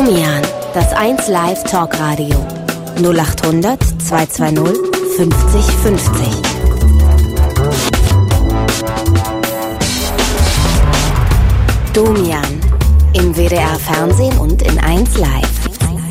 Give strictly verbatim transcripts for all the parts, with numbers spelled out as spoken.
Domian, das eins Live Talkradio. null acht hundert zweihundertzweißig fünfzig fünfzig. Domian, im W D R Fernsehen und in eins Live.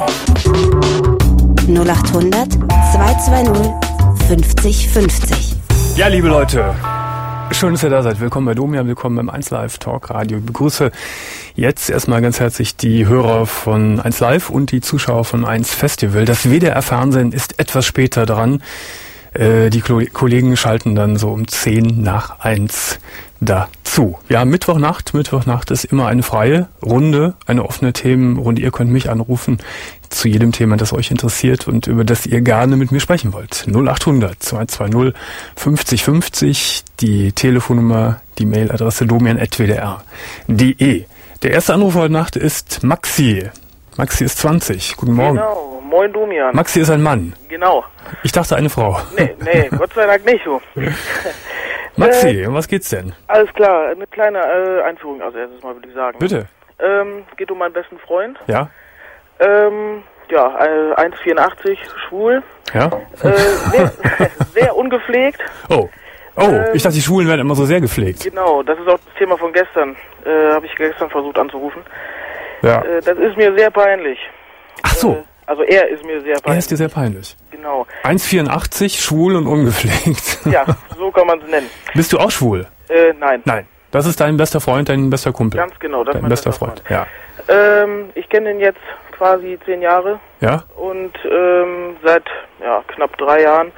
null acht hundert zweihundertzweißig fünfzig fünfzig. Ja, liebe Leute, schön, dass ihr da seid. Willkommen bei Domian, willkommen beim eins Live Talkradio. Ich begrüße jetzt erstmal ganz herzlich die Hörer von eins Live und die Zuschauer von eins Festival. Das W D R Fernsehen ist etwas später dran. Äh, die Klo- Kollegen schalten dann so um zehn nach eins dazu. Ja, Mittwochnacht. Mittwochnacht ist immer eine freie Runde, eine offene Themenrunde. Ihr könnt mich anrufen zu jedem Thema, das euch interessiert und über das ihr gerne mit mir sprechen wollt. null acht hundert zweihundertzweißig fünfzig fünfzig, die Telefonnummer, die Mailadresse domian at w d r punkt d e. Der erste Anrufer heute Nacht ist Maxi. Maxi ist zwanzig. Guten Morgen. Genau, moin Domian. Maxi ist ein Mann. Genau. Ich dachte eine Frau. Nee, nee, Gott sei Dank nicht so. Maxi, um was geht's denn? Alles klar, eine kleine äh, Einführung als erstes Mal, würde ich sagen. Bitte. Ähm, geht um meinen besten Freund. Ja? Ähm, ja, äh, eins Komma vierundachtzig, schwul. Ja? Äh, sehr, sehr ungepflegt. Oh. Oh, Ähm, ich dachte, die Schulen werden immer so sehr gepflegt. Genau, das ist auch das Thema von gestern. Äh, habe ich gestern versucht anzurufen. Ja. Äh, das ist mir sehr peinlich. Ach so. Äh, also er ist mir sehr Er peinlich. ist dir sehr peinlich. Genau. eins Komma vierundachtzig, schwul und ungepflegt. Ja, so kann man es nennen. Bist du auch schwul? Äh, nein. Nein. Das ist dein bester Freund, dein bester Kumpel. Ganz genau, das ist Dein mein bester bester Freund, ja. Ähm, ich kenne ihn jetzt quasi zehn Jahre Ja? und ähm, seit ja, knapp drei Jahren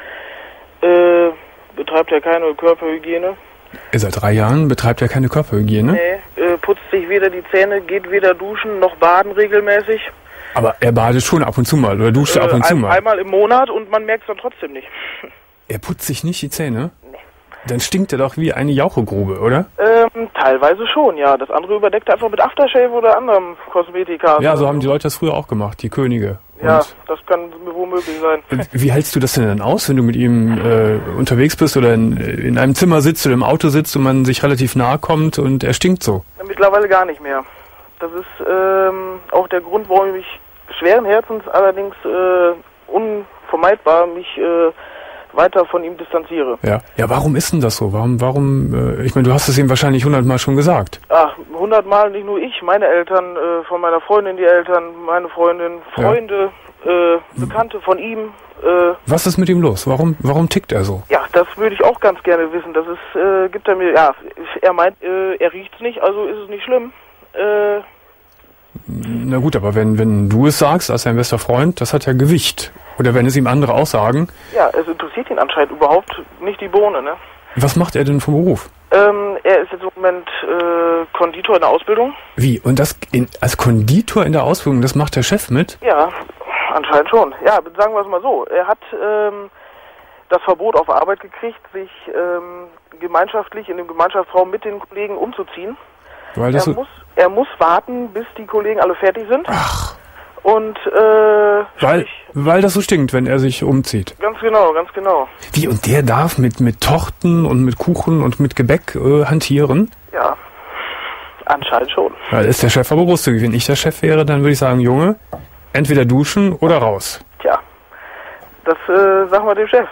äh, betreibt er keine Körperhygiene. Seit drei Jahren betreibt er keine Körperhygiene. Nee, äh, putzt sich weder die Zähne, geht weder duschen noch baden regelmäßig. Aber er badet schon ab und zu mal oder duscht Äh, ab und zu ein, mal. einmal im Monat und man merkt es dann trotzdem nicht. Er putzt sich nicht die Zähne? Nee. Dann stinkt er doch wie eine Jauchegrube, oder? Ähm, teilweise schon, ja. Das andere überdeckt er einfach mit Aftershave oder anderem Kosmetika. Ja, so haben die Leute das früher auch gemacht, die Könige. Ja, Und das kann womöglich sein. wie hältst du das denn dann aus, wenn du mit ihm äh, unterwegs bist oder in, in einem Zimmer sitzt oder im Auto sitzt und man sich relativ nahe kommt und er stinkt so? Mittlerweile gar nicht mehr. Das ist ähm, auch der Grund, warum ich mich schweren Herzens, allerdings äh, unvermeidbar mich äh, weiter von ihm distanziere. Ja. Ja, warum ist denn das so? Warum, warum, äh, ich meine, du hast es ihm wahrscheinlich hundertmal schon gesagt. Ach, hundertmal, nicht nur ich, meine Eltern, äh, von meiner Freundin die Eltern, meine Freundin, Freunde, ja. äh, Bekannte von ihm. Äh, Was ist mit ihm los? Warum, warum tickt er so? ja, das würde ich auch ganz gerne wissen. Das ist, äh, gibt er mir, ja, er meint, äh, er riecht's nicht, also ist es nicht schlimm. Äh, Na gut, aber wenn, wenn du es sagst, als dein bester Freund, das hat ja Gewicht. Oder wenn es ihm andere auch sagen. Ja, es interessiert ihn anscheinend überhaupt nicht die Bohne, ne? Was macht er denn vom Beruf? Ähm, er ist jetzt im Moment äh, Konditor in der Ausbildung. Wie? Und das in, als Konditor in der Ausbildung, das macht der Chef mit? Ja, anscheinend schon. Ja, sagen wir es mal so. Er hat ähm, das Verbot auf Arbeit gekriegt, sich ähm, gemeinschaftlich in dem Gemeinschaftsraum mit den Kollegen umzuziehen. Weil das Er so, muss, er muss warten, bis die Kollegen alle fertig sind. Ach. Und, äh, weil, sprich, weil das so stinkt, wenn er sich umzieht. ganz genau, ganz genau. Wie? Und der darf mit, mit Torten und mit Kuchen und mit Gebäck äh, hantieren? Ja, anscheinend schon. Ja, da ist der Chef aber großzügig. Wenn ich der Chef wäre, dann würde ich sagen, Junge, entweder duschen oder raus. Tja, das, äh, sagen wir dem Chef.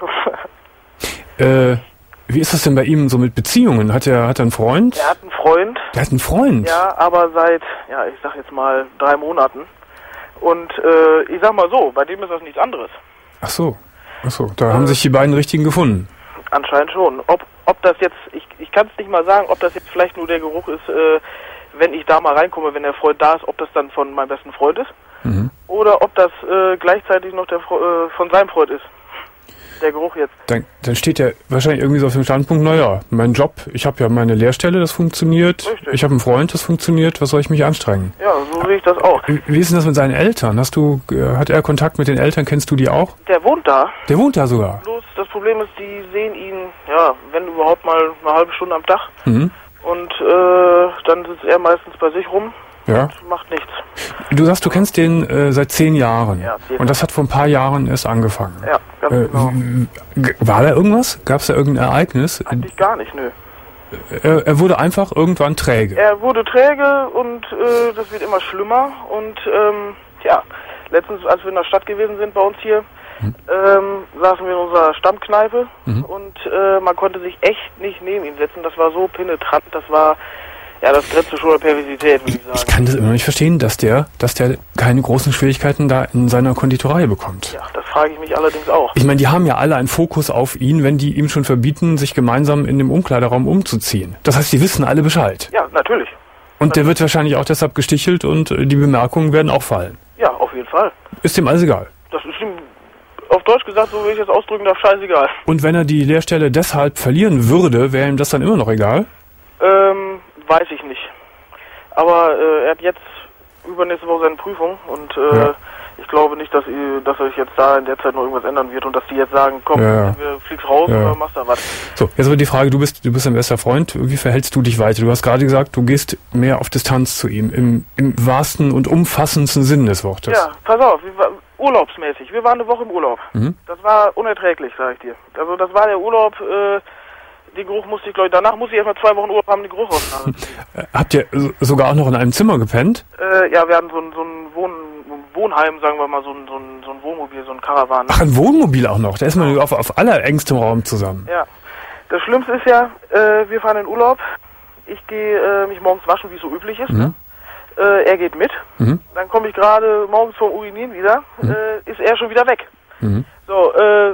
Äh, wie ist das denn bei ihm so mit Beziehungen? Hat er, hat er einen Freund? Er hat einen Freund. Der hat einen Freund? Ja, aber seit, ja, ich sag jetzt mal drei Monaten. Und äh, ich sag mal so, bei dem ist das nichts anderes. Ach so. Ach so, da haben sich die beiden Richtigen gefunden. Anscheinend schon. Ob ob das jetzt, ich ich kann es nicht mal sagen, ob das jetzt vielleicht nur der Geruch ist, äh, wenn ich da mal reinkomme, wenn der Freund da ist, ob das dann von meinem besten Freund ist. Mhm. Oder ob das äh, gleichzeitig noch der Fre- äh, von seinem Freund ist. Der Geruch jetzt. Dann, dann steht er wahrscheinlich irgendwie so auf dem Standpunkt, naja, mein Job, ich habe ja meine Lehrstelle, das funktioniert. Richtig. Ich habe einen Freund, das funktioniert. Was soll ich mich anstrengen? Ja, so sehe ich das auch. Wie, wie ist denn das mit seinen Eltern? Hast du, äh, hat er Kontakt mit den Eltern? Kennst du die auch? Der wohnt da. Der wohnt da sogar. Bloß das Problem ist, die sehen ihn, ja, wenn überhaupt mal eine halbe Stunde am Tag. Mhm. Und äh, dann sitzt er meistens bei sich rum Ja. und macht nichts. Du sagst, du kennst den äh, seit zehn Jahren. Ja, circa. Und das hat vor ein paar Jahren erst angefangen. Ja, ganz Äh, genau. w- war da irgendwas? Gab es da irgendein Ereignis? Eigentlich gar nicht, nö. Er, er wurde einfach irgendwann träge. Er wurde träge und äh, das wird immer schlimmer und ähm, Tja, letztens, als wir in der Stadt gewesen sind bei uns hier, mhm. ähm, saßen wir in unserer Stammkneipe mhm. und äh, man konnte sich echt nicht neben ihn setzen. Das war so penetrant, das war, ja, das grenzte schon der Perversität, würde ich sagen. Ich kann das immer noch nicht verstehen, dass der, dass der keine großen Schwierigkeiten da in seiner Konditorei bekommt. Ja, das frage ich mich allerdings auch. Ich meine, die haben ja alle einen Fokus auf ihn, wenn die ihm schon verbieten, sich gemeinsam in dem Umkleideraum umzuziehen. Das heißt, die wissen alle Bescheid. Ja, natürlich. Und der wird wahrscheinlich auch deshalb gestichelt und die Bemerkungen werden auch fallen. Ja, auf jeden Fall. Ist dem alles egal? Das ist ihm, auf Deutsch gesagt, so wie ich es ausdrücken darf, scheißegal. Und wenn er die Lehrstelle deshalb verlieren würde, wäre ihm das dann immer noch egal? Ähm, weiß ich nicht. Aber äh, er hat jetzt übernächste Woche seine Prüfung und äh, ja. ich glaube nicht, dass, dass sich jetzt da in der Zeit noch irgendwas ändern wird und dass die jetzt sagen, komm, ja, ja. wir fliegst raus ja. oder machst da was. So, jetzt aber die Frage, du bist du bist ein bester Freund, wie verhältst du dich weiter? Du hast gerade gesagt, du gehst mehr auf Distanz zu ihm, im, im wahrsten und umfassendsten Sinn des Wortes. Ja, pass auf, wir, urlaubsmäßig, wir waren eine Woche im Urlaub. Mhm. Das war unerträglich, sag ich dir. Also das war der Urlaub, äh, den Geruch musste ich, glaube ich, danach musste ich erstmal zwei Wochen Urlaub haben, den Geruch rausnehmen. Habt ihr sogar auch noch in einem Zimmer gepennt? Äh, ja, wir hatten so ein, so ein Wohn, Wohnheim, sagen wir mal, so ein, so ein, so ein Wohnmobil, so ein Karawan. Ach, ein Wohnmobil auch noch? Da ist man auf, auf allerengstem Raum zusammen. Ja. Das Schlimmste ist ja, äh, wir fahren in Urlaub, ich gehe äh, mich morgens waschen, wie es so üblich ist. Mhm. Äh, er geht mit. Mhm. Dann komme ich gerade morgens vom Urinieren wieder, mhm. äh, ist er schon wieder weg. Mhm. So, äh,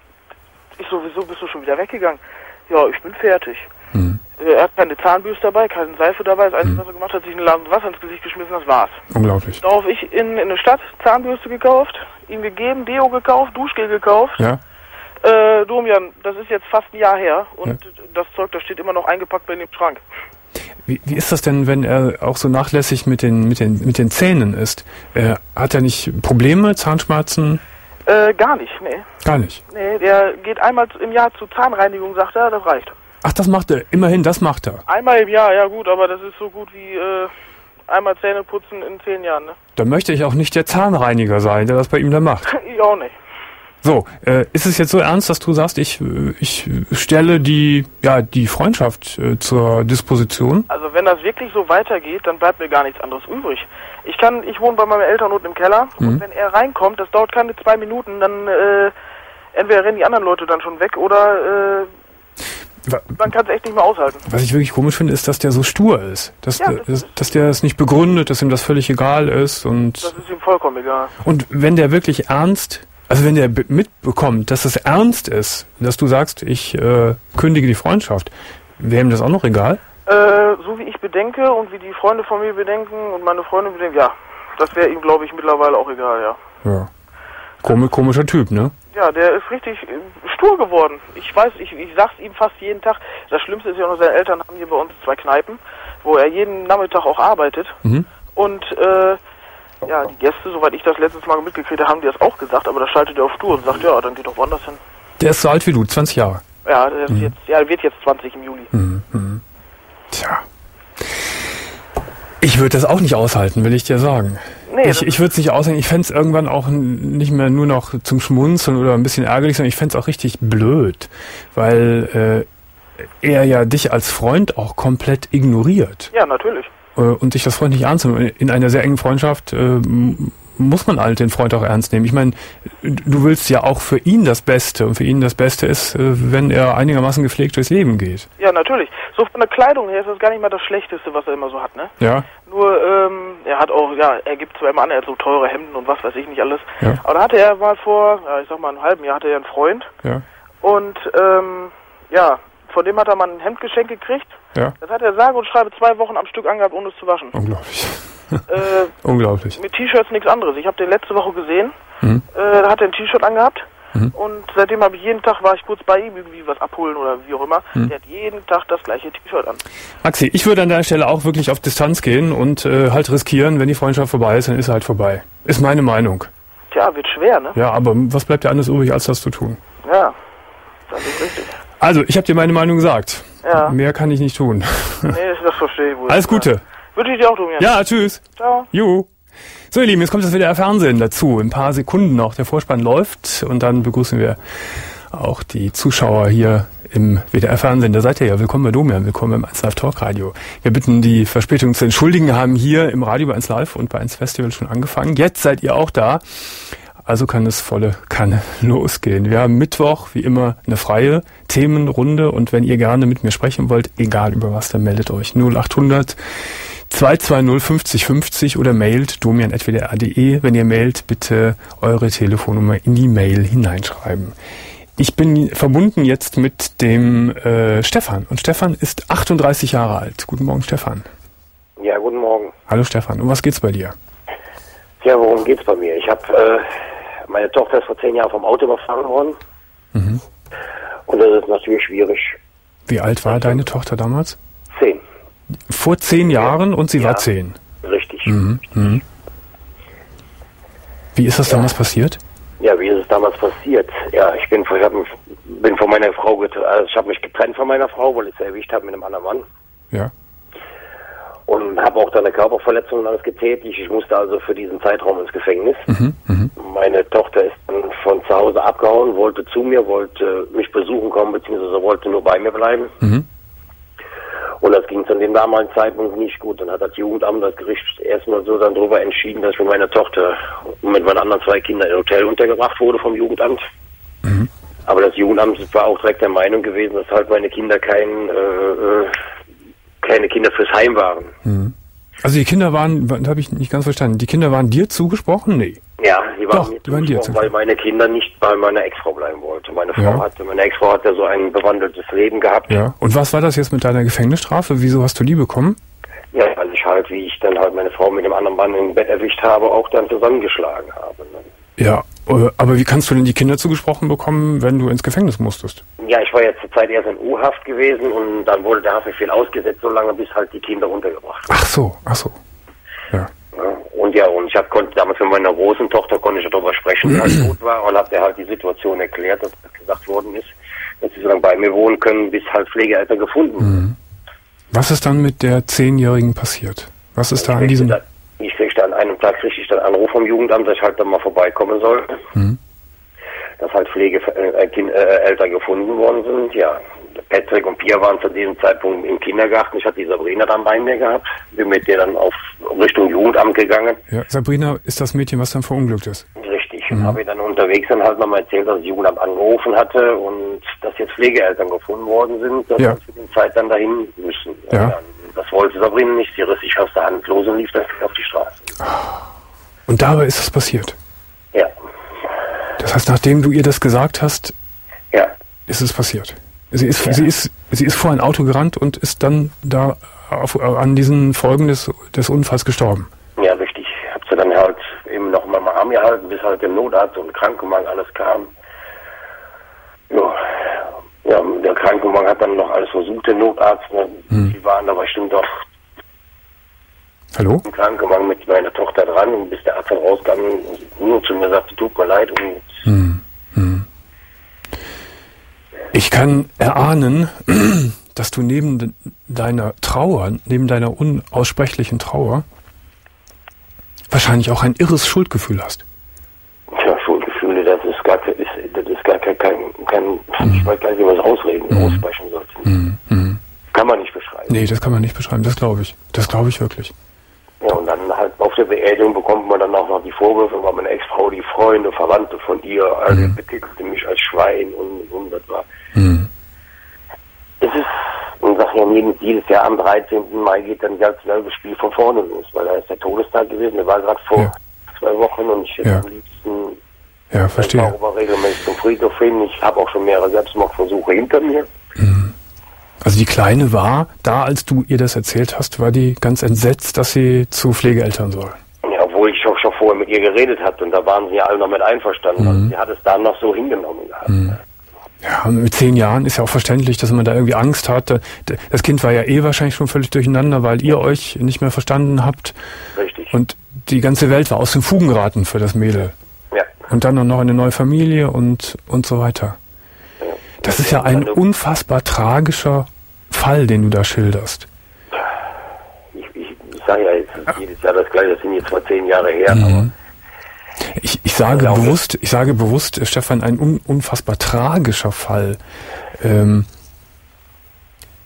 ich so, wieso bist du schon wieder weggegangen? Ja, ich bin fertig. Mhm. Er hat keine Zahnbürste dabei, keine Seife dabei. Das Einzige, mhm. was er gemacht hat, sich ein Laden Wasser ins Gesicht geschmissen, das war's. Unglaublich. Darauf ich in, in der Stadt Zahnbürste gekauft, ihm gegeben, Deo gekauft, Duschgel gekauft. Ja. Äh, Domian, das ist jetzt fast ein Jahr her und ja. das Zeug, das steht immer noch eingepackt bei ihm im Schrank. Wie, wie ist das denn, wenn er auch so nachlässig mit den, mit den, mit den Zähnen ist? Äh, hat er nicht Probleme, Zahnschmerzen? Äh, gar nicht, nee. Gar nicht? Nee, der geht einmal im Jahr zur Zahnreinigung, sagt er, das reicht. Ach, das macht er, immerhin, das macht er. Einmal im Jahr, ja gut, aber das ist so gut wie äh, einmal Zähne putzen in zehn Jahren, ne? Dann möchte ich auch nicht der Zahnreiniger sein, der das bei ihm dann macht. Ich auch nicht. So, äh, ist es jetzt so ernst, dass du sagst, ich, ich stelle die, ja, die Freundschaft äh, zur Disposition? Also wenn das wirklich so weitergeht, dann bleibt mir gar nichts anderes übrig. Ich kann, ich wohne bei meinen Eltern unten im Keller mhm. und wenn er reinkommt, das dauert keine zwei Minuten, dann äh, entweder rennen die anderen Leute dann schon weg oder äh, man kann es echt nicht mehr aushalten. Was ich wirklich komisch finde, ist, dass der so stur ist. Dass, ja, das dass, dass der es nicht begründet, dass ihm das völlig egal ist. Und das ist ihm vollkommen egal. Und wenn der wirklich ernst... Also wenn der mitbekommt, dass es ernst ist, dass du sagst, ich äh, kündige die Freundschaft, wäre ihm das auch noch egal? Äh, so wie ich bedenke und wie die Freunde von mir bedenken und meine Freunde bedenken, ja, das wäre ihm, glaube ich, mittlerweile auch egal, ja. Ja. Kom- komischer Typ, ne? Ja, der ist richtig stur geworden. Ich weiß, ich, ich sag's ihm fast jeden Tag. Das Schlimmste ist ja noch, seine Eltern haben hier bei uns zwei Kneipen, wo er jeden Nachmittag auch arbeitet. Mhm. Und, äh, ja, die Gäste, soweit ich das letztes Mal mitgekriegt habe, haben die das auch gesagt, aber da schaltet er auf Stur und sagt, ja, dann geht doch woanders hin. Der ist so alt wie du, zwanzig Jahre. Ja, der ist mhm. jetzt, ja, wird jetzt zwanzig im Juli. Mhm. Mhm. Tja. Ich würde das auch nicht aushalten, will ich dir sagen. Nee, ich ich würde es nicht aushalten. Ich fände es irgendwann auch nicht mehr nur noch zum Schmunzeln oder ein bisschen ärgerlich, sondern ich fände es auch richtig blöd, weil äh, er ja dich als Freund auch komplett ignoriert. Ja, natürlich. Und sich das Freund nicht ernst nimmt. In einer sehr engen Freundschaft äh, muss man halt den Freund auch ernst nehmen. Ich meine, du willst ja auch für ihn das Beste. Und für ihn das Beste ist, äh, wenn er einigermaßen gepflegt durchs Leben geht. Ja, natürlich. So von der Kleidung her ist das gar nicht mal das Schlechteste, was er immer so hat, ne? Ja. Nur, ähm, er hat auch, ja, er gibt zwar immer an, er hat so teure Hemden und was weiß ich nicht alles. Ja. Aber da hatte er mal vor, ja, ich sag mal, einem halben Jahr hatte er einen Freund. Ja. Und, ähm, ja, von dem hat er mal ein Hemdgeschenk gekriegt. Ja. Das hat er sage und schreibe zwei Wochen am Stück angehabt, ohne es zu waschen. Unglaublich. Äh, Unglaublich. Mit T-Shirts nichts anderes. Ich habe den letzte Woche gesehen. Mhm. Äh, da hat er ein T-Shirt angehabt. Mhm. Und seitdem habe ich jeden Tag, war ich kurz bei ihm, irgendwie was abholen oder wie auch immer. Mhm. Der hat jeden Tag das gleiche T-Shirt an. Maxi, ich würde an deiner Stelle auch wirklich auf Distanz gehen und äh, halt riskieren, wenn die Freundschaft vorbei ist, dann ist sie halt vorbei. Ist meine Meinung. Tja, wird schwer, ne? Ja, aber was bleibt dir anderes übrig, als das zu tun? Ja, das ist richtig. Also, ich habe dir meine Meinung gesagt. Ja. Mehr kann ich nicht tun. Nee, das verstehe ich wohl. Alles Gute. Ja. Wünsche ich dir auch, Domian. Ja, tschüss. Ciao. Jo. So, ihr Lieben, jetzt kommt das W D R Fernsehen dazu. In ein paar Sekunden noch. Der Vorspann läuft und dann begrüßen wir auch die Zuschauer hier im W D R-Fernsehen. Da seid ihr ja. Willkommen bei Domian, willkommen beim eins Live Talk Radio. Wir bitten die Verspätung zu entschuldigen, haben hier im Radio bei eins Live und bei eins Festival schon angefangen. Jetzt seid ihr auch da. Also kann es volle Kanne losgehen. Wir haben Mittwoch, wie immer, eine freie Themenrunde. Und wenn ihr gerne mit mir sprechen wollt, egal über was, dann meldet euch null acht hundert zwei zwei null fünfzig fünfzig oder mailt domian at w d r punkt d e. Wenn ihr mailt, bitte eure Telefonnummer in die Mail hineinschreiben. Ich bin verbunden jetzt mit dem äh, Stefan. Und Stefan ist achtunddreißig Jahre alt. Guten Morgen, Stefan. Ja, guten Morgen. Hallo, Stefan. Um was geht's bei dir? Ja, worum geht's bei mir? Ich habe, äh, meine Tochter ist vor zehn Jahren vom Auto überfahren worden. Mhm. Und das ist natürlich schwierig. Wie alt war deine Tochter damals? Zehn. Vor zehn Jahren und sie ja, war zehn? Richtig. Mhm. Mhm. Wie ist das ja. damals passiert? Ja, wie ist es damals passiert? Ja, ich bin, ich hab, bin von meiner Frau getrennt, also ich habe mich getrennt von meiner Frau, weil ich sie erwischt habe mit einem anderen Mann. Ja. Und habe auch da eine Körperverletzung und alles getätigt. Ich musste also für diesen Zeitraum ins Gefängnis. Mhm, mh. Meine Tochter ist dann von zu Hause abgehauen, wollte zu mir, wollte mich besuchen kommen, beziehungsweise wollte nur bei mir bleiben. Mhm. Und das ging zu dem damaligen Zeitpunkt nicht gut. Dann hat das Jugendamt, das Gericht erstmal so dann darüber entschieden, dass ich mit meiner Tochter und mit meinen anderen zwei Kindern im Hotel untergebracht wurde vom Jugendamt. Mhm. Aber das Jugendamt war auch direkt der Meinung gewesen, dass halt meine Kinder kein, äh, keine Kinder fürs Heim waren. Mhm. Also die Kinder waren, das habe ich nicht ganz verstanden, die Kinder waren dir zugesprochen? Nee. Ja, die waren, Doch, mir die waren dir zugesprochen, weil meine Kinder nicht bei meiner Ex-Frau bleiben wollten. Meine Frau ja. hatte, meine Ex-Frau hat ja so ein bewandeltes Leben gehabt. Ja. Und was war das jetzt mit deiner Gefängnisstrafe? Wieso hast du die bekommen? Ja, weil ich halt, wie ich dann halt meine Frau mit dem anderen Mann im Bett erwischt habe, auch dann zusammengeschlagen habe. Ja, aber wie kannst du denn die Kinder zugesprochen bekommen, wenn du ins Gefängnis musstest? Ja, ich war jetzt zur Zeit erst in U-Haft gewesen und dann wurde der Haftbefehl ausgesetzt, so lange bis halt die Kinder untergebracht wurden. Ach so, ach so. Ja. Ja, und ja, und ich hab, konnte damals mit meiner großen Tochter konnte ich darüber sprechen, was gut war, und habe ihr halt die Situation erklärt, dass gesagt worden ist, dass sie so lange bei mir wohnen können, bis halt Pflegeeltern gefunden werden. Mhm. Was ist dann mit der Zehnjährigen passiert? Was ist da an diesem... Da, ich kriegte an einem Tag kriegte ich dann Anruf vom Jugendamt, dass ich halt dann mal vorbeikommen soll. Mhm. Dass halt Pflegeeltern äh, gefunden worden sind, ja. Patrick und Pia waren zu diesem Zeitpunkt im Kindergarten. Ich hatte die Sabrina dann bei mir gehabt. Bin mit der dann auf Richtung Jugendamt gegangen. Ja, Sabrina ist das Mädchen, was dann verunglückt ist. Richtig. Mhm. Und habe ich dann unterwegs dann halt nochmal erzählt, dass das Jugendamt angerufen hatte und dass jetzt Pflegeeltern gefunden worden sind, dass ja. wir für die Zeit dann dahin müssen. Ja. Dann, das wollte Sabrina nicht. Sie riss sich aus der Hand los und lief dann auf die Straße. Und dabei ist es passiert? Ja. Das heißt, nachdem du ihr das gesagt hast, ja. ist es passiert? Sie ist, ja. sie ist, sie ist vor ein Auto gerannt und ist dann da auf, an diesen Folgen des, des Unfalls gestorben. Ja, richtig. Hab sie dann halt eben noch mal arm gehalten, bis halt der Notarzt und Krankenwagen alles kam. Ja, ja, der Krankenwagen hat dann noch alles versucht, der Notarzt. Hm. Die waren da bestimmt doch Hallo? im Krankenwagen mit meiner Tochter dran, und bis der Arzt dann rauskam, nur zu mir sagte, tut mir leid. Und hm. Hm. Ich kann erahnen, dass du neben deiner Trauer, neben deiner unaussprechlichen Trauer, wahrscheinlich auch ein irres Schuldgefühl hast. Ja, Schuldgefühle, das ist gar, ist, das ist gar kein, kein, kein mhm. ich weiß gar nicht, wie man es ausreden, mhm. aussprechen sollte. Mhm. Mhm. Kann man nicht beschreiben. Nee, das kann man nicht beschreiben, das glaube ich. Das glaube ich wirklich. Ja, und dann halt auf der Beerdigung bekommt man dann auch noch die Vorwürfe, weil meine Ex-Frau, die Freunde, Verwandte von ihr, alle mhm. betitelte mich als Schwein und, und das war. Mhm. Es ist, und sag ja, jedes Jahr am dreizehnten Mai geht dann das selbe Spiel von vorne los, weil da ist der Todestag gewesen, der war gerade vor ja. zwei Wochen und ich hätte ja. am liebsten ja, verstehe. auch regelmäßig zum Friedhof hin. Ich habe auch schon mehrere Selbstmordversuche hinter mir. Mhm. Also die Kleine war, da als du ihr das erzählt hast, war die ganz entsetzt, dass sie zu Pflegeeltern soll. Ja, obwohl ich auch schon vorher mit ihr geredet hatte und da waren sie ja alle noch mit einverstanden. Mhm. Also sie hat es dann noch so hingenommen gehabt. Mhm. Ja, mit zehn Jahren ist ja auch verständlich, dass man da irgendwie Angst hat. Das Kind war ja eh wahrscheinlich schon völlig durcheinander, weil ihr euch nicht mehr verstanden habt. Richtig. Und die ganze Welt war aus den Fugen geraten für das Mädel. Ja. Und dann noch eine neue Familie und, und so weiter. Ja. Das ist ja ein unfassbar tragischer Fall, den du da schilderst. Ich, ich, ich sage ja jetzt ja. jedes Jahr das Gleiche, das sind jetzt zwar zehn Jahre her, mhm. aber Ich, ich sage ja, bewusst, ich sage bewusst, Stefan, ein un, unfassbar tragischer Fall. Ähm,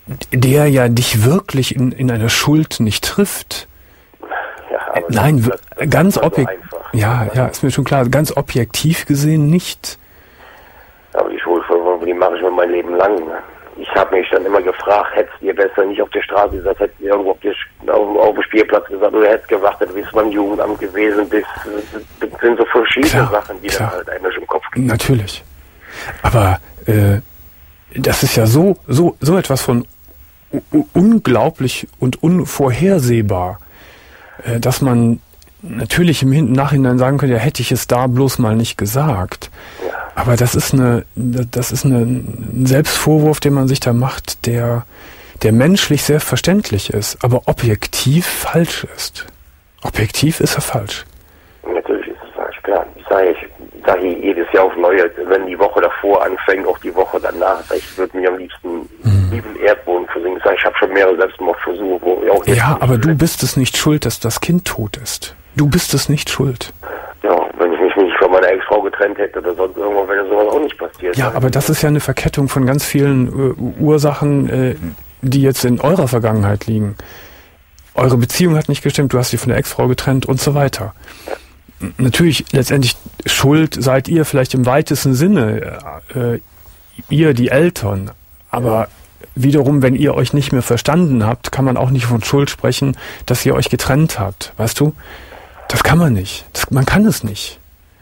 der ja dich wirklich in, in einer Schuld nicht trifft. Ja, aber Nein, das, das ganz ist so objektiv. einfach. Ja, ja, ist mir schon klar. Ganz objektiv gesehen nicht. Aber die Schuldvorwürfe, die mache ich mir mein Leben lang. Ne? Ich habe mich dann immer gefragt, hättest ihr besser nicht auf der Straße gesagt, hättest ihr irgendwo auf, der, auf, auf dem Spielplatz gesagt, oder hättest gewartet, bis du beim Jugendamt gewesen bist. Das sind so verschiedene klar, Sachen, die klar. dann halt einem im Kopf gehen. Natürlich. Aber äh, das ist ja so, so, so etwas von u- unglaublich und unvorhersehbar, äh, dass man natürlich im Nachhinein sagen könnte, ja, hätte ich es da bloß mal nicht gesagt. Ja. Aber das ist eine, das ist eine, ein Selbstvorwurf, den man sich da macht, der, der menschlich sehr verständlich ist, aber objektiv falsch ist. Objektiv ist er falsch. Natürlich ist es falsch, klar. Ich sage, ich sage jedes Jahr auf Neue, wenn die Woche davor anfängt, auch die Woche danach, ich würde mich am liebsten mhm. lieben Erdboden versinken. Ich sage, ich habe schon mehrere Selbstmordversuche, wo ich auch ja, aber du bist es nicht schuld, dass das Kind tot ist. Du bist es nicht schuld. Ja, wenn ich mich nicht von meiner Ex-Frau getrennt hätte oder sonst irgendwann wäre sowas auch nicht passiert. Ja, aber das ist ja eine Verkettung von ganz vielen äh, Ursachen, äh, die jetzt in eurer Vergangenheit liegen. Eure Beziehung hat nicht gestimmt, du hast dich von der Ex-Frau getrennt und so weiter. Ja. Natürlich, letztendlich schuld seid ihr vielleicht im weitesten Sinne, äh, ihr, die Eltern. Aber wiederum, wenn ihr euch nicht mehr verstanden habt, kann man auch nicht von Schuld sprechen, dass ihr euch getrennt habt. Weißt du? Das kann man nicht. Das, man kann es nicht.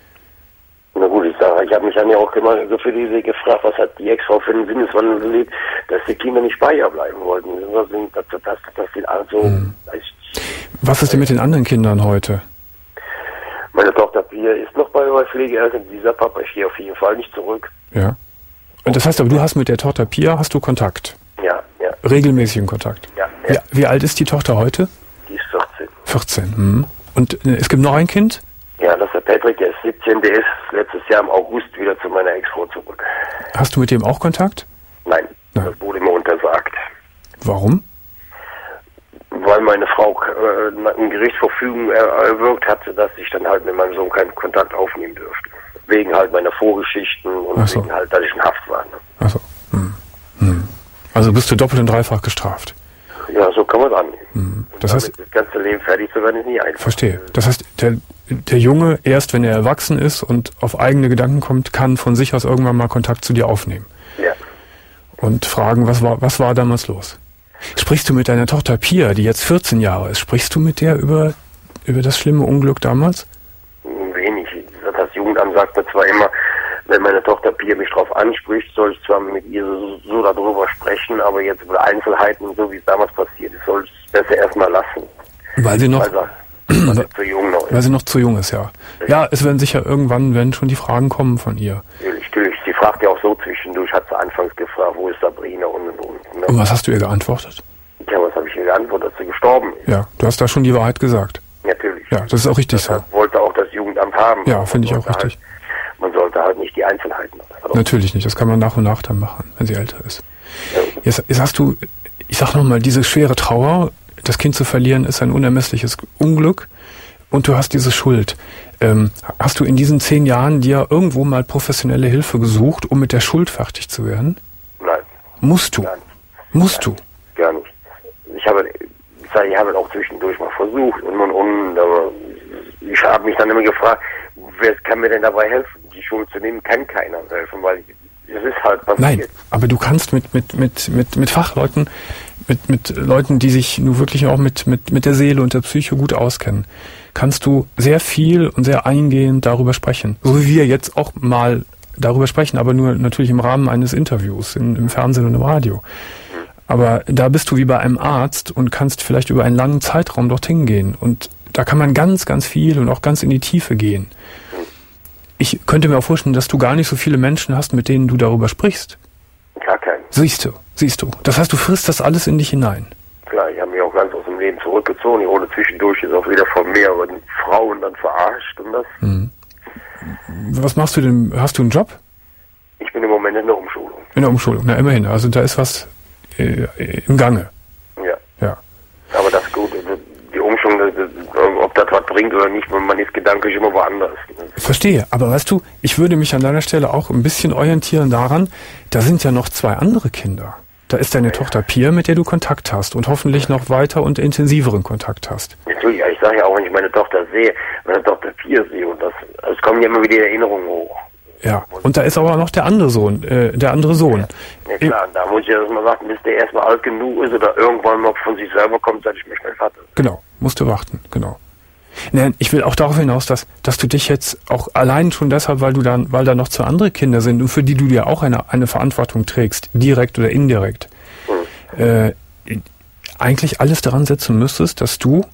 Na gut, ich sage, ich habe mich dann ja auch immer so für diese gefragt, was hat die Ex-Frau für einen Sinneswandel gelebt, dass die Kinder nicht bei ihr bleiben wollten. Das, das, das, das sind also... Hm. Ich, was ist denn mit den anderen Kindern heute? Meine Tochter Pia ist noch bei ihrer Pflegeeltern. Dieser Papa, ich gehe auf jeden Fall nicht zurück. Ja. Und das heißt aber, du hast mit der Tochter Pia, hast du Kontakt? Ja, ja. Regelmäßigen Kontakt? Ja, ja. Wie, wie alt ist die Tochter heute? Die ist vierzehn. vierzehn, hm. Und äh, es gibt noch ein Kind? Ja, das ist der Patrick, der ist siebzehn, der ist letztes Jahr im August wieder zu meiner Ex-Frau zurück. Hast du mit dem auch Kontakt? Nein, Nein. Das wurde mir untersagt. Warum? Weil meine Frau äh, ein Gerichtsverfügung erwirkt hatte, dass ich dann halt mit meinem Sohn keinen Kontakt aufnehmen dürfte. Wegen halt meiner Vorgeschichten und so. Wegen halt, dass ich in Haft war. Ne? Ach so. Hm. Hm. Also bist du doppelt und dreifach gestraft? Ja, so kann man es annehmen. Hm. Das heißt, das ganze Leben fertig zu werden, ist nie einfach. Verstehe. Das heißt, der, der Junge, erst wenn er erwachsen ist und auf eigene Gedanken kommt, kann von sich aus irgendwann mal Kontakt zu dir aufnehmen. Ja. Und fragen, was war, was war damals los? Sprichst du mit deiner Tochter Pia, die jetzt vierzehn Jahre ist, sprichst du mit der über, über das schlimme Unglück damals? Wenig. Das Jugendamt sagt mir zwar immer, wenn meine Tochter Pia mich darauf anspricht, soll ich zwar mit ihr so, so darüber sprechen, aber jetzt über Einzelheiten, so wie es damals passiert ist, soll ich es besser erstmal lassen. Weil sie noch, weil sie, weil sie zu jung noch ist. Weil sie noch zu jung ist, ja. Richtig. Ja, es werden sicher irgendwann, wenn schon die Fragen kommen von ihr. Natürlich, natürlich. Sie fragt ja auch so zwischendurch, hat sie anfangs gefragt, wo ist Sabrina und und und. Ne? Und was hast du ihr geantwortet? Ja, was habe ich ihr geantwortet, dass sie gestorben ist? Ja, du hast da schon die Wahrheit gesagt. Natürlich. Ja, das ist auch richtig das so. Wollte auch das Jugendamt haben. Ja, finde ich auch richtig. Halt, man sollte halt nicht die Einzelheiten machen. Natürlich nicht, das kann man nach und nach dann machen, wenn sie älter ist. Ja. Jetzt, jetzt hast du, ich sag nochmal, diese schwere Trauer, das Kind zu verlieren, ist ein unermessliches Unglück und du hast diese Schuld. Ähm, hast du in diesen zehn Jahren dir irgendwo mal professionelle Hilfe gesucht, um mit der Schuld fertig zu werden? Nein. Musst du? Gar nicht. Musst Nein, du? Gar nicht. Ich habe, ich sage, ich habe auch zwischendurch mal versucht und und und, aber ich habe mich dann immer gefragt, wer kann mir denn dabei helfen? Die Schuld zu nehmen kann keiner helfen, weil es ist halt passiert. Nein, aber du kannst mit mit mit mit mit Fachleuten, mit mit Leuten, die sich nur wirklich auch mit mit mit der Seele und der Psyche gut auskennen, kannst du sehr viel und sehr eingehend darüber sprechen. So wie wir jetzt auch mal darüber sprechen, aber nur natürlich im Rahmen eines Interviews in, im Fernsehen und im Radio. Aber da bist du wie bei einem Arzt und kannst vielleicht über einen langen Zeitraum dorthin gehen. Und da kann man ganz, ganz viel und auch ganz in die Tiefe gehen. Ich könnte mir auch vorstellen, dass du gar nicht so viele Menschen hast, mit denen du darüber sprichst. Gar keinen. Siehst du, siehst du. Das heißt, du frisst das alles in dich hinein. Klar, ich habe mich auch ganz aus dem Leben zurückgezogen. Ich wurde zwischendurch jetzt auch wieder von mehreren Frauen dann verarscht und das. Hm. Was machst du denn? Hast du einen Job? Ich bin im Moment in der Umschulung. In der Umschulung, na immerhin. Also da ist was äh, im Gange. Ja. Ja. Aber das ist gut. Die Umschulung, ob das was bringt oder nicht, man ist gedanklich immer woanders. Verstehe, aber weißt du, ich würde mich an deiner Stelle auch ein bisschen orientieren daran, da sind ja noch zwei andere Kinder. Da ist deine ja. Tochter Pia, mit der du Kontakt hast und hoffentlich noch weiter und intensiveren Kontakt hast. Natürlich, ich sage ja auch, wenn ich meine Tochter sehe, meine Tochter Pia sehe und das, es kommen ja immer wieder Erinnerungen hoch. Ja, und da ist aber noch der andere Sohn, äh, der andere Sohn. Ja, ja klar, da muss ich ja erstmal warten, bis der erstmal alt genug ist oder irgendwann noch von sich selber kommt, seit ich mich mein Vater. Genau, musst du warten, genau. Nein, ich will auch darauf hinaus, dass, dass du dich jetzt auch allein schon deshalb, weil du dann, weil da noch zwei andere Kinder sind und für die du dir auch eine, eine Verantwortung trägst, direkt oder indirekt, hm. äh, eigentlich alles daran setzen müsstest, dass du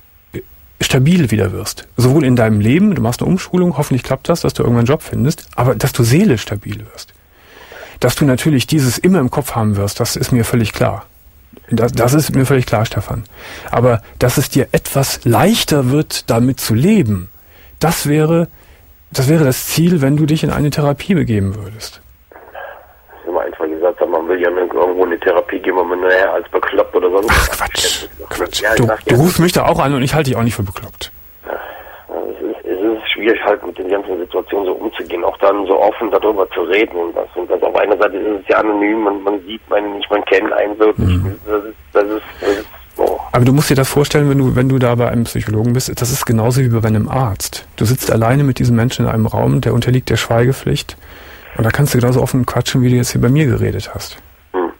stabil wieder wirst. Sowohl in deinem Leben, du machst eine Umschulung, hoffentlich klappt das, dass du irgendwann einen Job findest, aber dass du seelisch stabil wirst. Dass du natürlich dieses immer im Kopf haben wirst, das ist mir völlig klar. Das, das ist mir völlig klar, Stefan. Aber dass es dir etwas leichter wird, damit zu leben, das wäre, das wäre das Ziel, wenn du dich in eine Therapie begeben würdest. Ich habe einfach gesagt, man will ja irgendwo in eine Therapie gehen, wenn man naja, als bekloppt oder sonst. Ach, Quatsch. Quatsch. Ja, du, du rufst mich da auch an und ich halte dich auch nicht für bekloppt. Ja, es, ist, es ist schwierig halt mit den ganzen Situationen so umzugehen, auch dann so offen darüber zu reden und das. Und das auf einer Seite ist es ja anonym, man, man sieht man nicht, man kennt einen wirklich. Mhm. Das ist, das ist, das ist oh. Aber du musst dir das vorstellen, wenn du, wenn du da bei einem Psychologen bist, das ist genauso wie bei einem Arzt. Du sitzt alleine mit diesem Menschen in einem Raum, der unterliegt der Schweigepflicht und da kannst du genauso offen quatschen, wie du jetzt hier bei mir geredet hast. Mhm.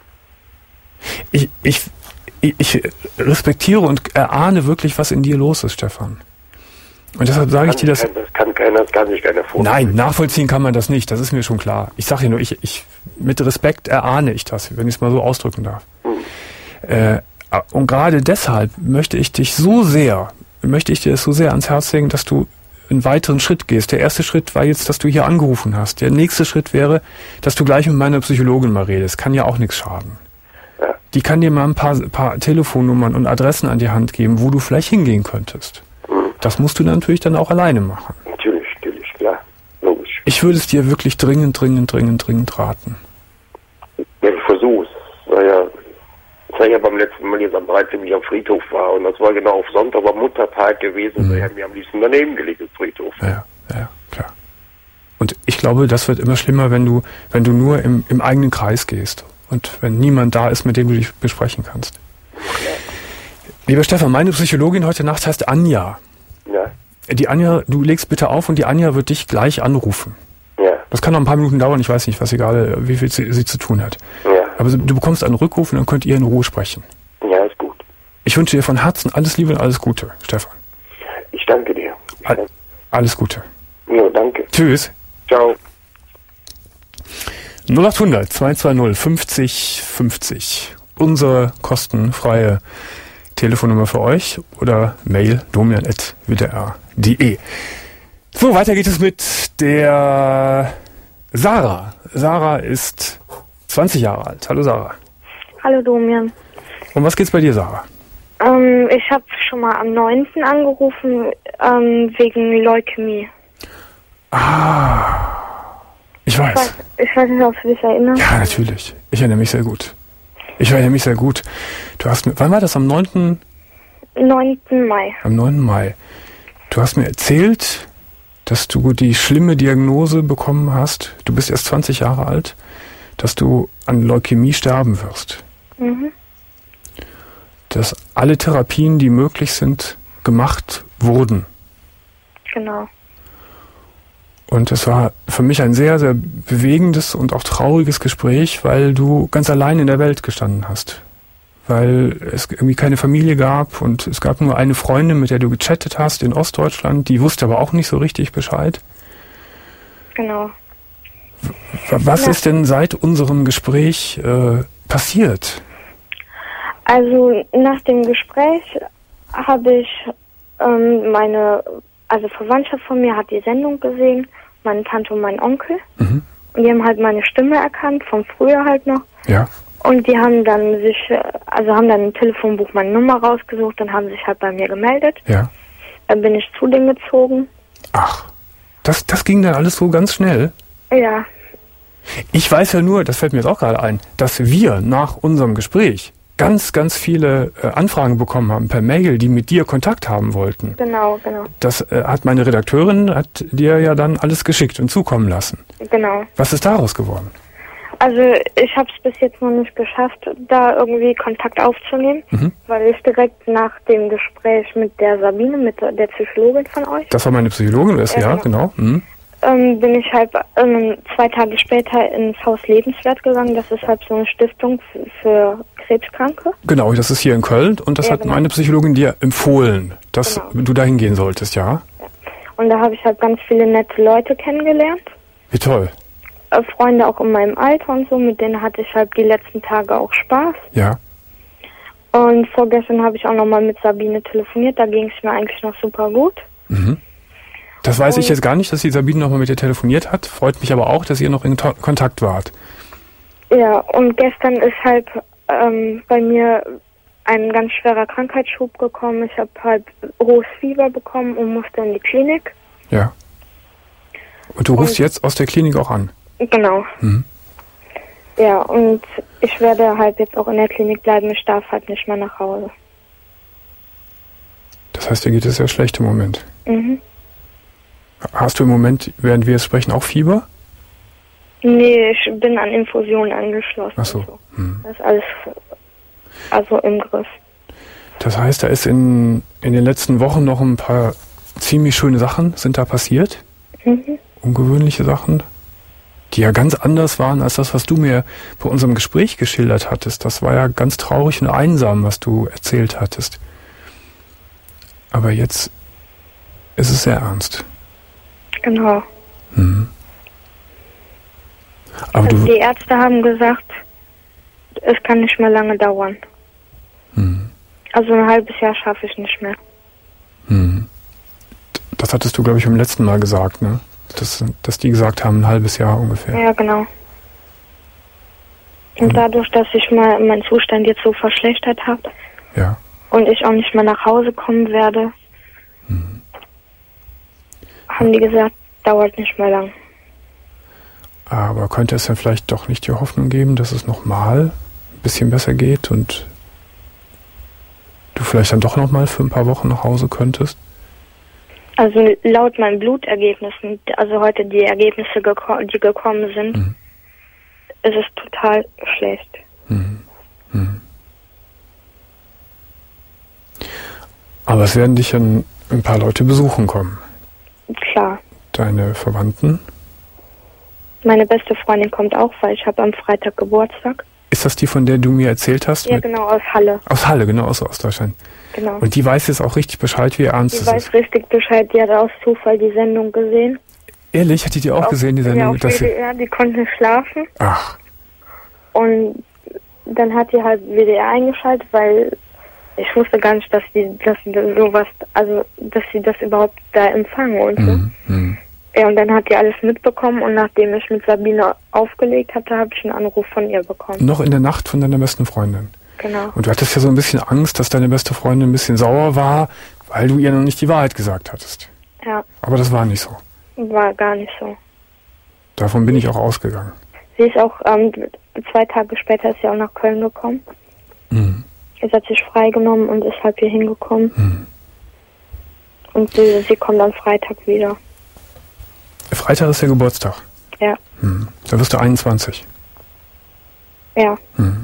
Ich, ich Ich respektiere und erahne wirklich, was in dir los ist, Stefan. Und deshalb sage ich dir das... Das kann keiner, das kann sich keiner vorstellen. Nein, nachvollziehen kann man das nicht, das ist mir schon klar. Ich sage ja nur, ich, ich, mit Respekt erahne ich das, wenn ich es mal so ausdrücken darf. Hm. Äh, und gerade deshalb möchte ich dich so sehr, möchte ich dir das so sehr ans Herz legen, dass du einen weiteren Schritt gehst. Der erste Schritt war jetzt, dass du hier angerufen hast. Der nächste Schritt wäre, dass du gleich mit meiner Psychologin mal redest. Kann ja auch nichts schaden. Die kann dir mal ein paar, paar Telefonnummern und Adressen an die Hand geben, wo du vielleicht hingehen könntest. Mhm. Das musst du natürlich dann auch alleine machen. Natürlich, natürlich, klar. Logisch. Ich würde es dir wirklich dringend, dringend, dringend, dringend raten. Ja, ich versuche es. Naja, ich war ja beim letzten Mal jetzt am dreizehnten ich am Friedhof war und das war genau auf Sonntag, war Muttertag gewesen. Mhm. Da haben wir am liebsten daneben gelegt, das Friedhof. Ja, ja, klar. Und ich glaube, das wird immer schlimmer, wenn du, wenn du nur im, im eigenen Kreis gehst. Und wenn niemand da ist, mit dem du dich besprechen kannst. Ja. Lieber Stefan, meine Psychologin heute Nacht heißt Anja. Ja. Die Anja, du legst bitte auf und die Anja wird dich gleich anrufen. Ja. Das kann noch ein paar Minuten dauern, ich weiß nicht, was egal, wie viel sie, sie zu tun hat. Ja. Aber du bekommst einen Rückruf und dann könnt ihr in Ruhe sprechen. Ja, ist gut. Ich wünsche dir von Herzen alles Liebe und alles Gute, Stefan. Ich danke dir. Ich All, alles Gute. Ja, danke. Tschüss. Ciao. null acht hundert zwei zwei null fünfzig fünfzig. Unsere kostenfreie Telefonnummer für euch oder Mail domian at w d r punkt d e. So, weiter geht es mit der Sarah. Sarah ist zwanzig Jahre alt. Hallo Sarah. Hallo Domian. Um was geht's bei dir, Sarah? Ähm, ich habe schon mal am neunten angerufen ähm, wegen Leukämie. Ah, ich weiß. Ich weiß, ich weiß nicht, ob du dich erinnerst. Ja, natürlich. Ich erinnere mich sehr gut. Ich erinnere mich sehr gut. Du hast mir, wann war das? Am neunten neunten Mai. Am neunten Mai. Du hast mir erzählt, dass du die schlimme Diagnose bekommen hast. Du bist erst zwanzig Jahre alt, dass du an Leukämie sterben wirst. Mhm. Dass alle Therapien, die möglich sind, gemacht wurden. Genau. Und es war für mich ein sehr, sehr bewegendes und auch trauriges Gespräch, weil du ganz allein in der Welt gestanden hast. Weil es irgendwie keine Familie gab und es gab nur eine Freundin, mit der du gechattet hast in Ostdeutschland, die wusste aber auch nicht so richtig Bescheid. Genau. Was ja. ist denn seit unserem Gespräch äh, passiert? Also nach dem Gespräch habe ich ähm, meine, also Verwandtschaft von mir hat die Sendung gesehen, meine Tante und mein Onkel. Mhm. Und die haben halt meine Stimme erkannt, von früher halt noch. Ja. Und die haben dann sich, also haben dann im Telefonbuch meine Nummer rausgesucht und haben sich halt bei mir gemeldet. Ja. Dann bin ich zu denen gezogen. Ach, das, das ging dann alles so ganz schnell? Ja. Ich weiß ja nur, das fällt mir jetzt auch gerade ein, dass wir nach unserem Gespräch ganz, ganz viele äh, Anfragen bekommen haben per Mail, die mit dir Kontakt haben wollten. Genau, genau. Das äh, hat meine Redakteurin, hat dir ja dann alles geschickt und zukommen lassen. Genau. Was ist daraus geworden? Also ich habe es bis jetzt noch nicht geschafft, da irgendwie Kontakt aufzunehmen, mhm. weil ich direkt nach dem Gespräch mit der Sabine, mit der Psychologin von euch... Das war meine Psychologin, das, ja, ja, genau. Mhm. Ähm, bin ich halt ähm, zwei Tage später ins Haus Lebenswert gegangen. Das ist halt so eine Stiftung für, für Krebskranke. Genau, das ist hier in Köln und das ja, hat genau. meine Psychologin dir empfohlen, dass genau. du da hingehen solltest, ja? ja. Und da habe ich halt ganz viele nette Leute kennengelernt. Wie toll. Äh, Freunde auch in meinem Alter und so, mit denen hatte ich halt die letzten Tage auch Spaß. Ja. Und vorgestern habe ich auch nochmal mit Sabine telefoniert, da ging es mir eigentlich noch super gut. Mhm. Das weiß und ich jetzt gar nicht, dass die Sabine nochmal mit dir telefoniert hat. Freut mich aber auch, dass ihr noch in to- Kontakt wart. Ja, und gestern ist halt ähm, bei mir ein ganz schwerer Krankheitsschub gekommen. Ich habe halt hohes Fieber bekommen und musste in die Klinik. Ja. Und du rufst und, jetzt aus der Klinik auch an? Genau. Mhm. Ja, und ich werde halt jetzt auch in der Klinik bleiben. Ich darf halt nicht mehr nach Hause. Das heißt, dir geht es ja schlecht im Moment. Mhm. Hast du im Moment, während wir jetzt sprechen, auch Fieber? Nee, ich bin an Infusionen angeschlossen. Ach so. So. Hm. Das ist alles also im Griff. Das heißt, da ist in, in den letzten Wochen noch ein paar ziemlich schöne Sachen sind da passiert. Mhm. Ungewöhnliche Sachen, die ja ganz anders waren als das, was du mir bei unserem Gespräch geschildert hattest. Das war ja ganz traurig und einsam, was du erzählt hattest. Aber jetzt ist es sehr ernst. Genau. Mhm. Aber also du, die Ärzte haben gesagt, es kann nicht mehr lange dauern. Mhm. Also ein halbes Jahr schaffe ich nicht mehr. Mhm. Das hattest du, glaube ich, beim letzten Mal gesagt, ne? Dass, dass die gesagt haben, ein halbes Jahr ungefähr. Ja, genau. Und mhm. dadurch, dass ich mal meinen Zustand jetzt so verschlechtert habe ja. und ich auch nicht mehr nach Hause kommen werde, mhm. haben die gesagt, dauert nicht mehr lang. Aber könnte es dann vielleicht doch nicht die Hoffnung geben, dass es nochmal ein bisschen besser geht und du vielleicht dann doch nochmal für ein paar Wochen nach Hause könntest? Also laut meinen Blutergebnissen, also heute die Ergebnisse, geko- die gekommen sind, mhm. ist es total schlecht. Mhm. Mhm. Aber es werden dich dann ein paar Leute besuchen kommen. Klar. Deine Verwandten? Meine beste Freundin kommt auch, weil ich habe am Freitag Geburtstag. Ist das die, von der du mir erzählt hast? Ja, genau, aus Halle. Aus Halle, genau, aus Ostdeutschland. Genau. Und die weiß jetzt auch richtig Bescheid, wie ernst es ist? Die weiß richtig Bescheid, die hat aus Zufall die Sendung gesehen. Ehrlich? Hat die die auch auf, gesehen, die Sendung? Ja, auf dass W D R, die konnte nicht schlafen. Ach. Und dann hat die halt W D R eingeschaltet, weil ich wusste gar nicht, dass die, dass sie sowas, also, dass sie das überhaupt da empfangen und so. Mhm. Mhm. Ja, und dann hat die alles mitbekommen und nachdem ich mit Sabine aufgelegt hatte, habe ich einen Anruf von ihr bekommen. Noch in der Nacht von deiner besten Freundin? Genau. Und du hattest ja so ein bisschen Angst, dass deine beste Freundin ein bisschen sauer war, weil du ihr noch nicht die Wahrheit gesagt hattest. Ja. Aber das war nicht so. War gar nicht so. Davon bin ich auch ausgegangen. Sie ist auch, ähm, zwei Tage später ist sie auch nach Köln gekommen. Mhm. Jetzt hat sich freigenommen und ist halt hier hingekommen. Mhm. Und sie, sie kommt am Freitag wieder. Freitag ist der Geburtstag? Ja. Mhm. Da wirst du einundzwanzig? Ja. Mhm.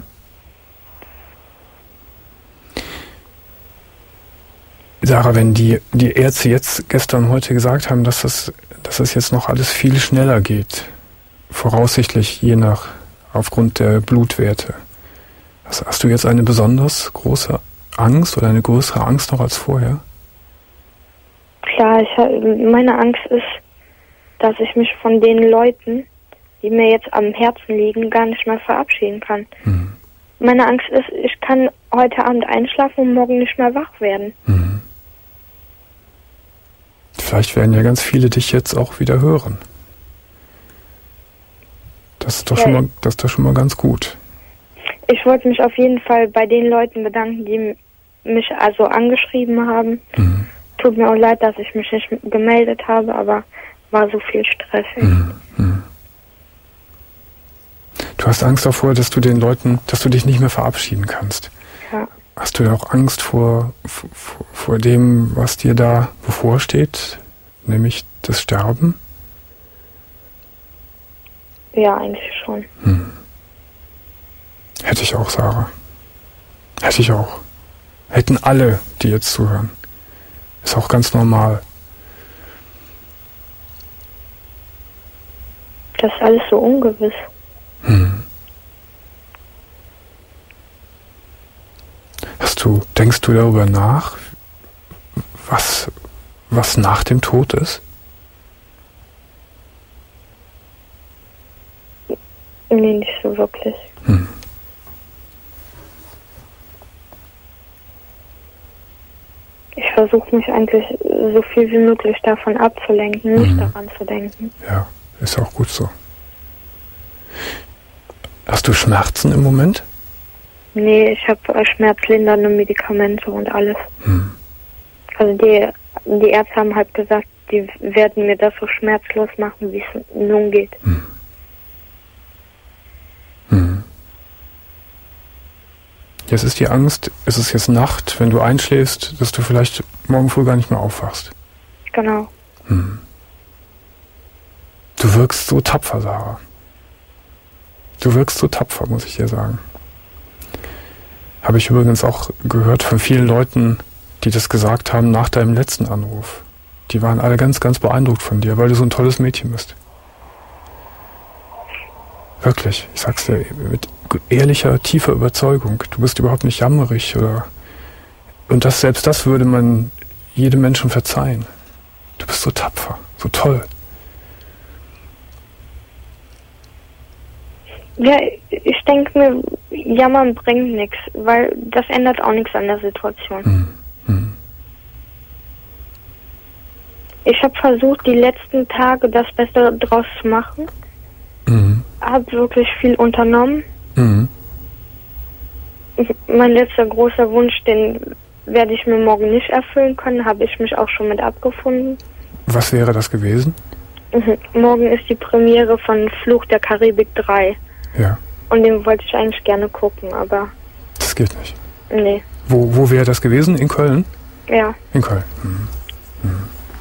Sarah, wenn die, die Ärzte jetzt gestern, heute gesagt haben, dass das, dass das jetzt noch alles viel schneller geht, voraussichtlich je nach, aufgrund der Blutwerte, hast, hast du jetzt eine besonders große Angst oder eine größere Angst noch als vorher? Klar, ich, meine Angst ist, dass ich mich von den Leuten, die mir jetzt am Herzen liegen, gar nicht mehr verabschieden kann. Mhm. Meine Angst ist, ich kann heute Abend einschlafen und morgen nicht mehr wach werden. Mhm. Vielleicht werden ja ganz viele dich jetzt auch wieder hören. Das ist doch, ja. schon, mal, das ist doch schon mal ganz gut. Ich wollte mich auf jeden Fall bei den Leuten bedanken, die mich also angeschrieben haben. Mhm. Tut mir auch leid, dass ich mich nicht gemeldet habe, aber war so viel Stress. Mhm. Mhm. Du hast Angst davor, dass du den Leuten, dass du dich nicht mehr verabschieden kannst. Ja. Hast du ja auch Angst vor, vor, vor dem, was dir da bevorsteht, nämlich das Sterben? Ja, eigentlich schon. Hm. Hätte ich auch, Sarah. Hätte ich auch. Hätten alle, die jetzt zuhören. Ist auch ganz normal. Das ist alles so ungewiss. Hm. Hast du, denkst du darüber nach, was, was nach dem Tod ist? Nee, nicht so wirklich. Hm. Ich versuche mich eigentlich so viel wie möglich davon abzulenken, nicht mhm. daran zu denken. Ja, ist auch gut so. Hast du Schmerzen im Moment? Nee, ich habe äh, schmerzlindernde Medikamente und alles. Hm. Also die, die Ärzte haben halt gesagt, die werden mir das so schmerzlos machen, wie es nun geht. Hm. Hm. Jetzt ist die Angst, es ist jetzt Nacht, wenn du einschläfst, dass du vielleicht morgen früh gar nicht mehr aufwachst. Genau. Hm. Du wirkst so tapfer, Sarah. Du wirkst so tapfer, muss ich dir sagen. Habe ich übrigens auch gehört von vielen Leuten, die das gesagt haben nach deinem letzten Anruf. Die waren alle ganz, ganz beeindruckt von dir, weil du so ein tolles Mädchen bist. Wirklich, ich sag's dir mit ehrlicher, tiefer Überzeugung. Du bist überhaupt nicht jammerig oder... Und das, selbst das würde man jedem Menschen verzeihen. Du bist so tapfer, so toll. Ja, ich denke mir, jammern bringt nichts, weil das ändert auch nichts an der Situation. Hm. Hm. Ich habe versucht, die letzten Tage das Beste draus zu machen. Mhm. Habe wirklich viel unternommen. Mhm. Mein letzter großer Wunsch, den werde ich mir morgen nicht erfüllen können, habe ich mich auch schon mit abgefunden. Was wäre das gewesen? Mhm. Morgen ist die Premiere von Fluch der Karibik drei. Ja. Und den wollte ich eigentlich gerne gucken, aber... Das geht nicht. Nee. Wo, wo wäre das gewesen? In Köln? Ja. In Köln. Mhm. Mhm.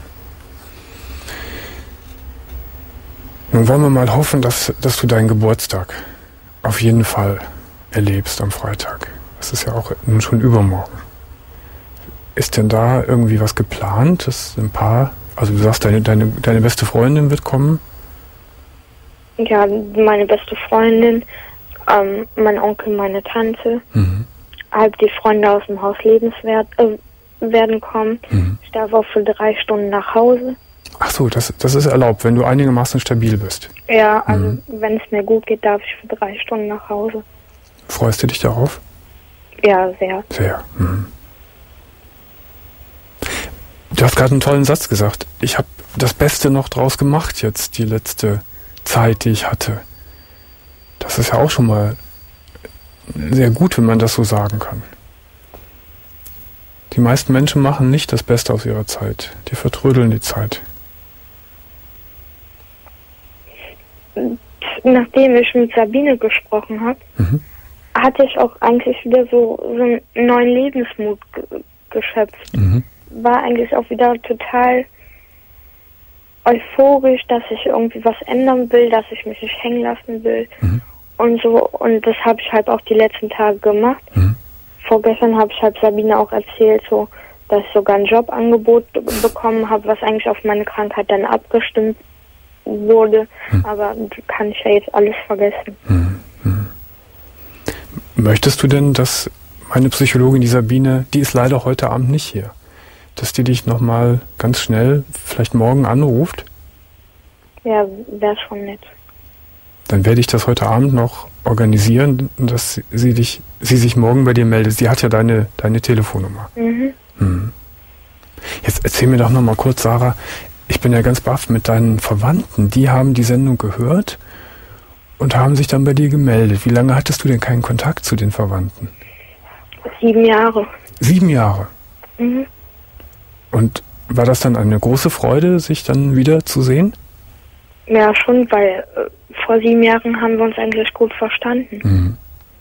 Nun wollen wir mal hoffen, dass, dass du deinen Geburtstag auf jeden Fall erlebst am Freitag. Das ist ja auch nun schon übermorgen. Ist denn da irgendwie was geplant? Dass ein paar, also du sagst, deine, deine, deine beste Freundin wird kommen? Ja, meine beste Freundin, ähm, mein Onkel, meine Tante, Mhm. halb die Freunde aus dem Haus Lebenswert äh, werden kommen. Mhm. Ich darf auch für drei Stunden nach Hause. Ach so, das, das ist erlaubt, wenn du einigermaßen stabil bist. Ja, also Mhm. wenn es mir gut geht, darf ich für drei Stunden nach Hause. Freust du dich darauf? Ja, sehr. Sehr. Mhm. Du hast gerade einen tollen Satz gesagt. Ich habe das Beste noch draus gemacht jetzt, die letzte Zeit, die ich hatte. Das ist ja auch schon mal sehr gut, wenn man das so sagen kann. Die meisten Menschen machen nicht das Beste aus ihrer Zeit. Die vertrödeln die Zeit. Nachdem ich mit Sabine gesprochen habe, Mhm. hatte ich auch eigentlich wieder so, so einen neuen Lebensmut ge geschöpft. Mhm. War eigentlich auch wieder total euphorisch, dass ich irgendwie was ändern will, dass ich mich nicht hängen lassen will. Mhm. Und so, und das habe ich halt auch die letzten Tage gemacht. Mhm. Vorgestern habe ich halt Sabine auch erzählt, so, dass ich sogar ein Jobangebot be bekommen habe, was eigentlich auf meine Krankheit dann abgestimmt wurde. Mhm. Aber kann ich ja jetzt alles vergessen. Mhm. Mhm. Möchtest du denn, dass meine Psychologin, die Sabine, die ist leider heute Abend nicht hier, dass die dich nochmal ganz schnell, vielleicht morgen anruft? Ja, wäre schon nett. Dann werde ich das heute Abend noch organisieren, dass sie dich, sie sich morgen bei dir meldet. Sie hat ja deine, deine Telefonnummer. Mhm. Hm. Jetzt erzähl mir doch noch mal kurz, Sarah, ich bin ja ganz baff mit deinen Verwandten. Die haben die Sendung gehört und haben sich dann bei dir gemeldet. Wie lange hattest du denn keinen Kontakt zu den Verwandten? Sieben Jahre. Sieben Jahre. Mhm. Und war das dann eine große Freude, sich dann wieder zu sehen? Ja, schon, weil äh, vor sieben Jahren haben wir uns eigentlich gut verstanden. Mhm.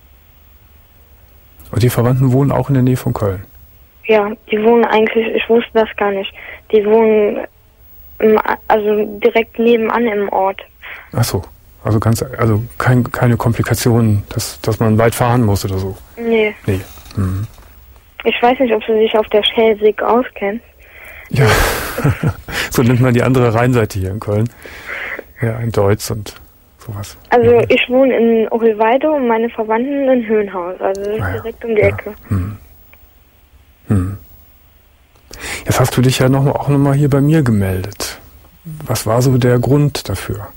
Und die Verwandten wohnen auch in der Nähe von Köln? Ja, die wohnen eigentlich, ich wusste das gar nicht, die wohnen im, also direkt nebenan im Ort. Ach so, Also ganz, also kein, keine Komplikationen, dass, dass man weit fahren muss oder so. Nee. Nee. Mhm. Ich weiß nicht, ob du dich auf der Schelsig auskennst. Ja, so nennt man die andere Rheinseite hier in Köln. Ja, in Deutz und sowas. Also mhm. ich wohne in Ohlweide und meine Verwandten in Höhenhaus, also das ist ah, ja. direkt um die ja. Ecke. Hm. Hm. Jetzt hast du dich ja noch, auch nochmal hier bei mir gemeldet. Was war so der Grund dafür?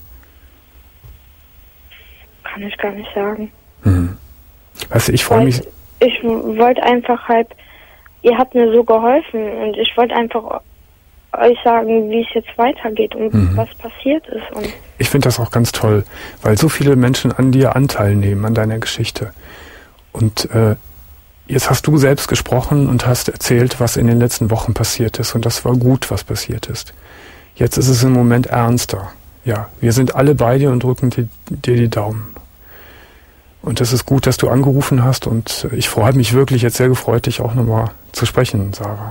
Kann ich gar nicht sagen. Hm. Weißt du, ich freue mich... Ich wollte einfach halt, ihr habt mir so geholfen und ich wollte einfach euch sagen, wie es jetzt weitergeht und mhm. was passiert ist. Und ich finde das auch ganz toll, weil so viele Menschen an dir Anteil nehmen, an deiner Geschichte. Und äh, jetzt hast du selbst gesprochen und hast erzählt, was in den letzten Wochen passiert ist. Und das war gut, was passiert ist. Jetzt ist es im Moment ernster. Ja, wir sind alle bei dir und drücken dir, dir die Daumen. Und es ist gut, dass du angerufen hast. Und ich freue mich wirklich jetzt sehr gefreut, dich auch nochmal zu sprechen, Sarah.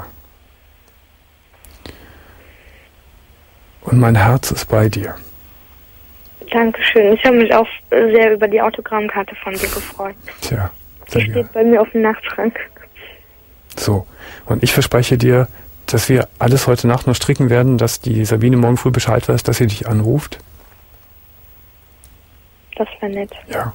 Und mein Herz ist bei dir. Dankeschön. Ich habe mich auch sehr über die Autogrammkarte von dir gefreut. Tja, die steht gern bei mir auf dem Nachtschrank. So, und ich verspreche dir, dass wir alles heute Nacht noch stricken werden, dass die Sabine morgen früh Bescheid weiß, dass sie dich anruft. Das wäre nett. Ja.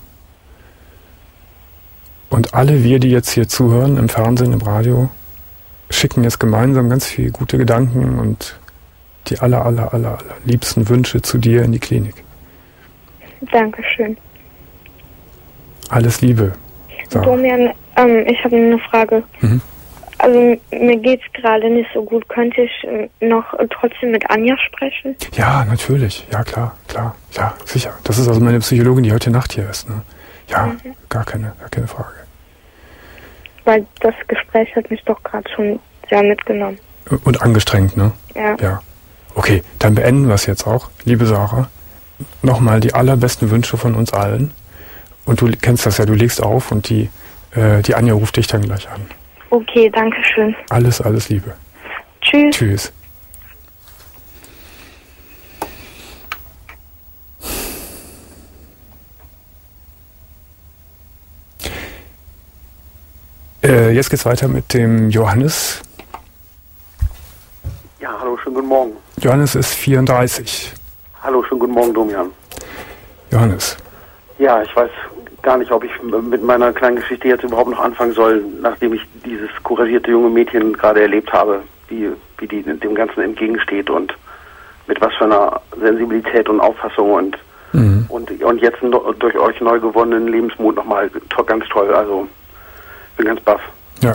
Und alle wir, die jetzt hier zuhören, im Fernsehen, im Radio, schicken jetzt gemeinsam ganz viele gute Gedanken und die aller, aller, aller, aller liebsten Wünsche zu dir in die Klinik. Dankeschön. Alles Liebe. Domian, ähm, ich habe eine Frage. Mhm. Also mir geht's gerade nicht so gut. Könnte ich äh, noch trotzdem mit Anja sprechen? Ja, natürlich. Ja, klar, klar. Ja, sicher. Das ist also meine Psychologin, die heute Nacht hier ist. Ne? Ja, mhm. gar keine, gar keine Frage. Weil das Gespräch hat mich doch gerade schon sehr mitgenommen. Und angestrengt, ne? Ja. Ja. Okay, dann beenden wir es jetzt auch. Liebe Sarah, nochmal die allerbesten Wünsche von uns allen. Und du kennst das ja, du legst auf und die, äh, die Anja ruft dich dann gleich an. Okay, danke schön. Alles, alles Liebe. Tschüss. Tschüss. Äh, jetzt geht's weiter mit dem Johannes. Ja, hallo, schönen guten Morgen. Johannes ist vierunddreißig. Hallo, schönen guten Morgen, Domian. Johannes. Ja, ich weiß gar nicht, ob ich mit meiner kleinen Geschichte jetzt überhaupt noch anfangen soll, nachdem ich dieses couragierte junge Mädchen gerade erlebt habe, wie, wie die dem Ganzen entgegensteht und mit was für einer Sensibilität und Auffassung und mhm. und, und jetzt no, durch euch neu gewonnenen Lebensmut nochmal to, ganz toll. Also bin ganz baff. Ja.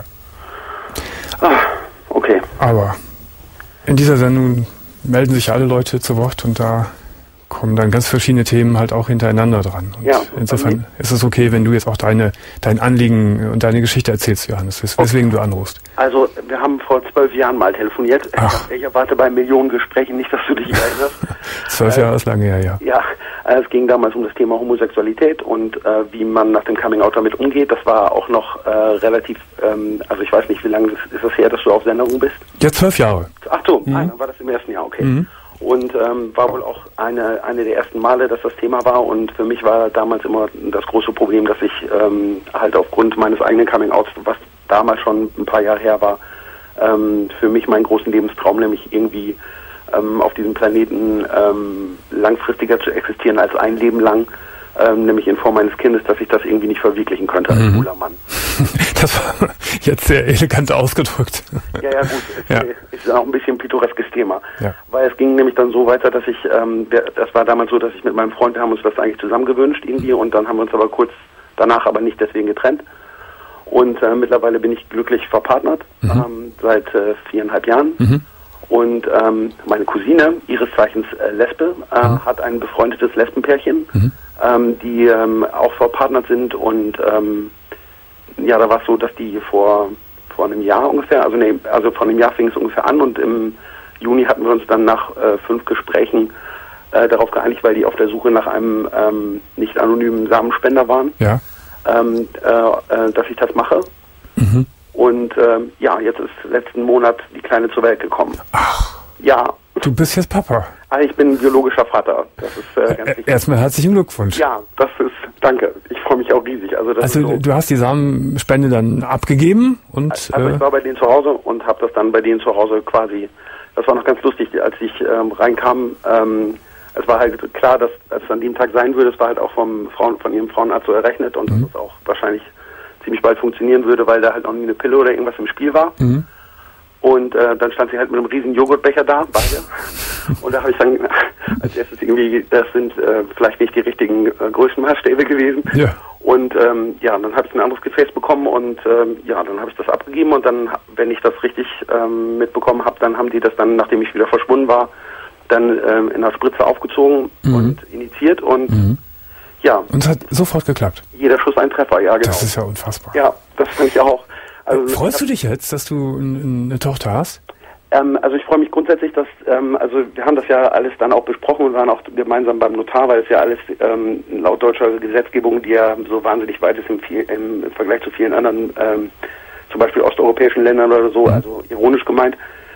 Ah, okay. Aber in dieser Sendung melden sich alle Leute zu Wort und da kommen dann ganz verschiedene Themen halt auch hintereinander dran. Und ja, insofern ist es okay, wenn du jetzt auch deine dein Anliegen und deine Geschichte erzählst, Johannes, wes weswegen okay. du anrufst. Also, wir haben vor zwölf Jahren mal telefoniert. Ach. Ich erwarte bei Millionen Gesprächen nicht, dass du dich erinnerst. Zwölf äh, Jahre ist lange her, ja. Ja, äh, es ging damals um das Thema Homosexualität und äh, wie man nach dem Coming-out damit umgeht. Das war auch noch äh, relativ, ähm, also ich weiß nicht, wie lange ist es her, dass du auf Sendung bist? Ja, zwölf Jahre. Ach so, mhm. nein, dann war das im ersten Jahr, okay. Mhm. Und ähm, war wohl auch eine eine der ersten Male, dass das Thema war. Und für mich war damals immer das große Problem, dass ich ähm, halt aufgrund meines eigenen Coming-outs, was damals schon ein paar Jahre her war, ähm, für mich meinen großen Lebenstraum, nämlich irgendwie ähm, auf diesem Planeten ähm, langfristiger zu existieren als ein Leben lang, ähm, nämlich in Form meines Kindes, dass ich das irgendwie nicht verwirklichen könnte als mhm. cooler Mann. Das war jetzt sehr elegant ausgedrückt. Ja, ja, gut. Es ja. ist auch ein bisschen ein pittoreskes Thema. Ja. Weil es ging nämlich dann so weiter, dass ich, ähm, das war damals so, dass ich mit meinem Freund, wir haben uns das eigentlich zusammen gewünscht irgendwie und dann haben wir uns aber kurz danach aber nicht deswegen getrennt. Und äh, mittlerweile bin ich glücklich verpartnert, mhm. ähm, seit äh, viereinhalb Jahren. Mhm. Und ähm, meine Cousine, ihres Zeichens äh, Lesbe, äh, mhm. hat ein befreundetes Lesbenpärchen, mhm. ähm, die ähm, auch verpartnert sind und ähm, ja, da war es so, dass die vor vor einem Jahr ungefähr, also nee, also vor einem Jahr fing es ungefähr an und im Juni hatten wir uns dann nach äh, fünf Gesprächen äh, darauf geeinigt, weil die auf der Suche nach einem ähm, nicht anonymen Samenspender waren, ja. ähm, äh, äh, dass ich das mache. Mhm. Und ähm, ja, jetzt ist letzten Monat die Kleine zur Welt gekommen. Ach. Ja. Du bist jetzt Papa. Ah, ich bin biologischer Vater. Das ist äh, ganz wichtig. Erstmal herzlichen Glückwunsch. Ja, das ist, danke. Ich freue mich auch riesig. Also, das also ist so, du hast die Samenspende dann abgegeben und... Also äh, ich war bei denen zu Hause und habe das dann bei denen zu Hause quasi, das war noch ganz lustig, als ich ähm, reinkam, ähm, es war halt klar, dass es an dem Tag sein würde, es war halt auch vom Frauen, von ihrem Frauenarzt so errechnet und mhm. dass es auch wahrscheinlich ziemlich bald funktionieren würde, weil da halt noch nie eine Pille oder irgendwas im Spiel war. Mhm. Und äh, dann stand sie halt mit einem riesen Joghurtbecher da, beide. Und da habe ich dann als erstes irgendwie, das sind äh, vielleicht nicht die richtigen äh, Größenmaßstäbe gewesen. Ja. Und ähm, ja, dann habe ich ein anderes Gefäß bekommen und ähm, ja, dann habe ich das abgegeben und dann, wenn ich das richtig ähm, mitbekommen habe, dann haben die das dann, nachdem ich wieder verschwunden war, dann ähm, in der Spritze aufgezogen mhm. und initiiert und mhm. ja. Und es hat sofort geklappt? Jeder Schuss ein Treffer, ja genau. Das ist ja unfassbar. Ja, das fand ich auch. Also, freust du dich jetzt, dass du eine Tochter hast? Ähm, also ich freue mich grundsätzlich, dass, ähm, also wir haben das ja alles dann auch besprochen und waren auch gemeinsam beim Notar, weil es ja alles ähm, laut deutscher Gesetzgebung, die ja so wahnsinnig weit ist im, im, im Vergleich zu vielen anderen, ähm, zum Beispiel osteuropäischen Ländern oder so, mhm. also ironisch gemeint,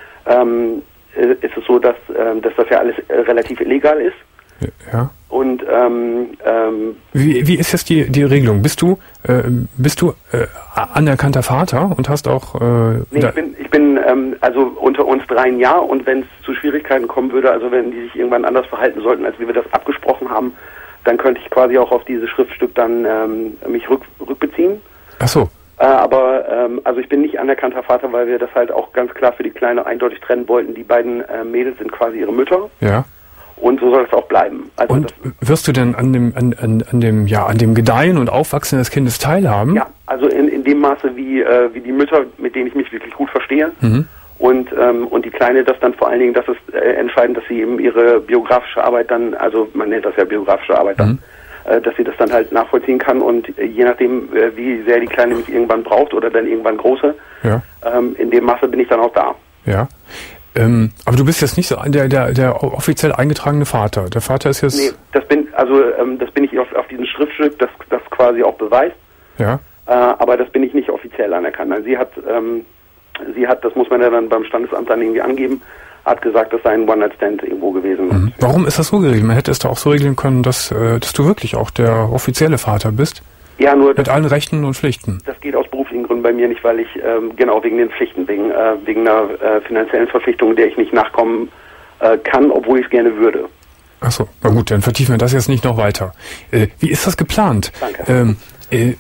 ähm, ist es so, dass, ähm, dass das ja alles äh, relativ illegal ist. Ja. Und ähm, ähm, wie, wie ist jetzt die, die Regelung? Bist du äh, bist du äh, anerkannter Vater und hast auch äh, nee, ich bin ich bin ähm, also unter uns dreien ja, und wenn es zu Schwierigkeiten kommen würde, also wenn die sich irgendwann anders verhalten sollten, als wie wir das abgesprochen haben, dann könnte ich quasi auch auf dieses Schriftstück dann ähm, mich rück, rückbeziehen. Ach so. Äh, aber ähm, also ich bin nicht anerkannter Vater, weil wir das halt auch ganz klar für die Kleine eindeutig trennen wollten. Die beiden äh, Mädels sind quasi ihre Mütter. Ja. Und so soll es auch bleiben. Also und wirst du denn an dem, an, an, an dem, ja, an dem Gedeihen und Aufwachsen des Kindes teilhaben? Ja, also in, in dem Maße, wie, äh, wie die Mütter, mit denen ich mich wirklich gut verstehe. Mhm. Und, ähm, und die Kleine, das dann vor allen Dingen, das ist äh, entscheidend, dass sie eben ihre biografische Arbeit dann, also man nennt das ja biografische Arbeit dann, mhm. äh, dass sie das dann halt nachvollziehen kann und äh, je nachdem, äh, wie sehr die Kleine mich irgendwann braucht oder dann irgendwann große, ja. ähm, in dem Maße bin ich dann auch da. Ja. Ähm, aber du bist jetzt nicht so der, der, der offiziell eingetragene Vater. Der Vater ist jetzt... Nee, das bin, also, ähm, das bin ich auf, auf diesem Schriftstück, das, das quasi auch beweist. Ja. Äh, aber das bin ich nicht offiziell anerkannt. Also sie hat, ähm, sie hat, das muss man ja dann beim Standesamt dann irgendwie angeben, hat gesagt, das sei ein One-Night-Stand irgendwo gewesen. Mhm. Und, Warum ist das so geregelt? Man hätte es doch auch so regeln können, dass, äh, dass du wirklich auch der offizielle Vater bist. Ja, nur... Mit allen Rechten und Pflichten. Das geht aus beruflichen Gründen bei mir nicht, weil ich, ähm, genau, wegen den Pflichten, wegen, äh, wegen einer äh, finanziellen Verpflichtung, der ich nicht nachkommen äh, kann, obwohl ich es gerne würde. Ach so, na gut, dann vertiefen wir das jetzt nicht noch weiter. Äh, wie ist das geplant? Danke. Ähm, äh,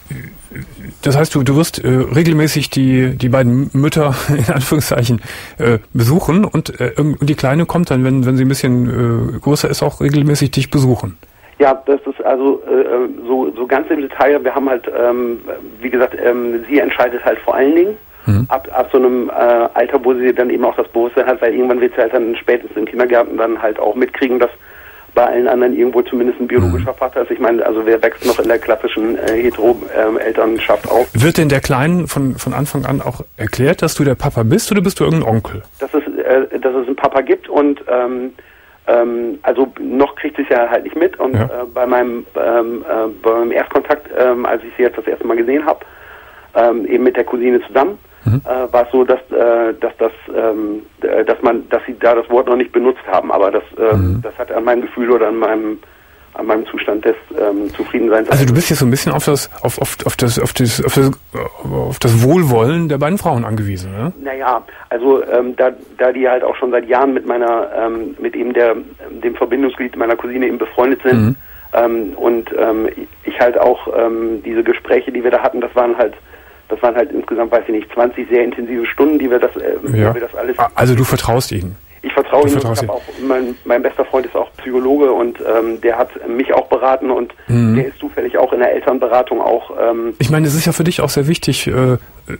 das heißt, du, du wirst äh, regelmäßig die, die beiden Mütter, in Anführungszeichen, äh, besuchen und, äh, und die Kleine kommt dann, wenn, wenn sie ein bisschen äh, größer ist, auch regelmäßig dich besuchen. Ja, das ist also äh, so, so ganz im Detail. Wir haben halt, ähm, wie gesagt, ähm, sie entscheidet halt vor allen Dingen mhm. ab, ab so einem äh, Alter, wo sie dann eben auch das Bewusstsein hat, weil irgendwann wird sie halt dann spätestens im Kindergarten dann halt auch mitkriegen, dass bei allen anderen irgendwo zumindest ein biologischer mhm. Vater ist. Ich meine, also wer wächst noch in der klassischen äh, Hetero-Elternschaft auf? Wird denn der Kleinen von, von Anfang an auch erklärt, dass du der Papa bist oder bist du irgendein Onkel? Dass es, äh, dass es einen Papa gibt und ähm, Ähm, also noch kriegt sie es ja halt nicht mit und ja. äh, bei meinem ähm, äh, bei meinem Erstkontakt, ähm, als ich sie jetzt das erste Mal gesehen habe, ähm, eben mit der Cousine zusammen, mhm. äh, war es so, dass äh, dass das ähm, äh, dass man dass sie da das Wort noch nicht benutzt haben, aber das äh, mhm. das hat an meinem Gefühl oder an meinem an meinem Zustand des ähm, Zufriedenseins. Also du bist jetzt so ein bisschen auf das auf auf auf das auf das auf das auf das Wohlwollen der beiden Frauen angewiesen, ne? Naja, also ähm, da da die halt auch schon seit Jahren mit meiner ähm, mit eben der dem Verbindungsglied meiner Cousine eben befreundet sind mhm. ähm, und ähm, ich halt auch ähm, diese Gespräche, die wir da hatten, das waren halt das waren halt insgesamt, weiß ich nicht, zwanzig sehr intensive Stunden, die wir das äh, ja. die wir das alles. Also du vertraust ihnen? Ich vertraue ihm. Ich hab auch, mein, mein bester Freund ist auch Psychologe und ähm, der hat mich auch beraten und mhm. der ist zufällig auch in der Elternberatung auch. Ähm ich meine, es ist ja für dich auch sehr wichtig, äh,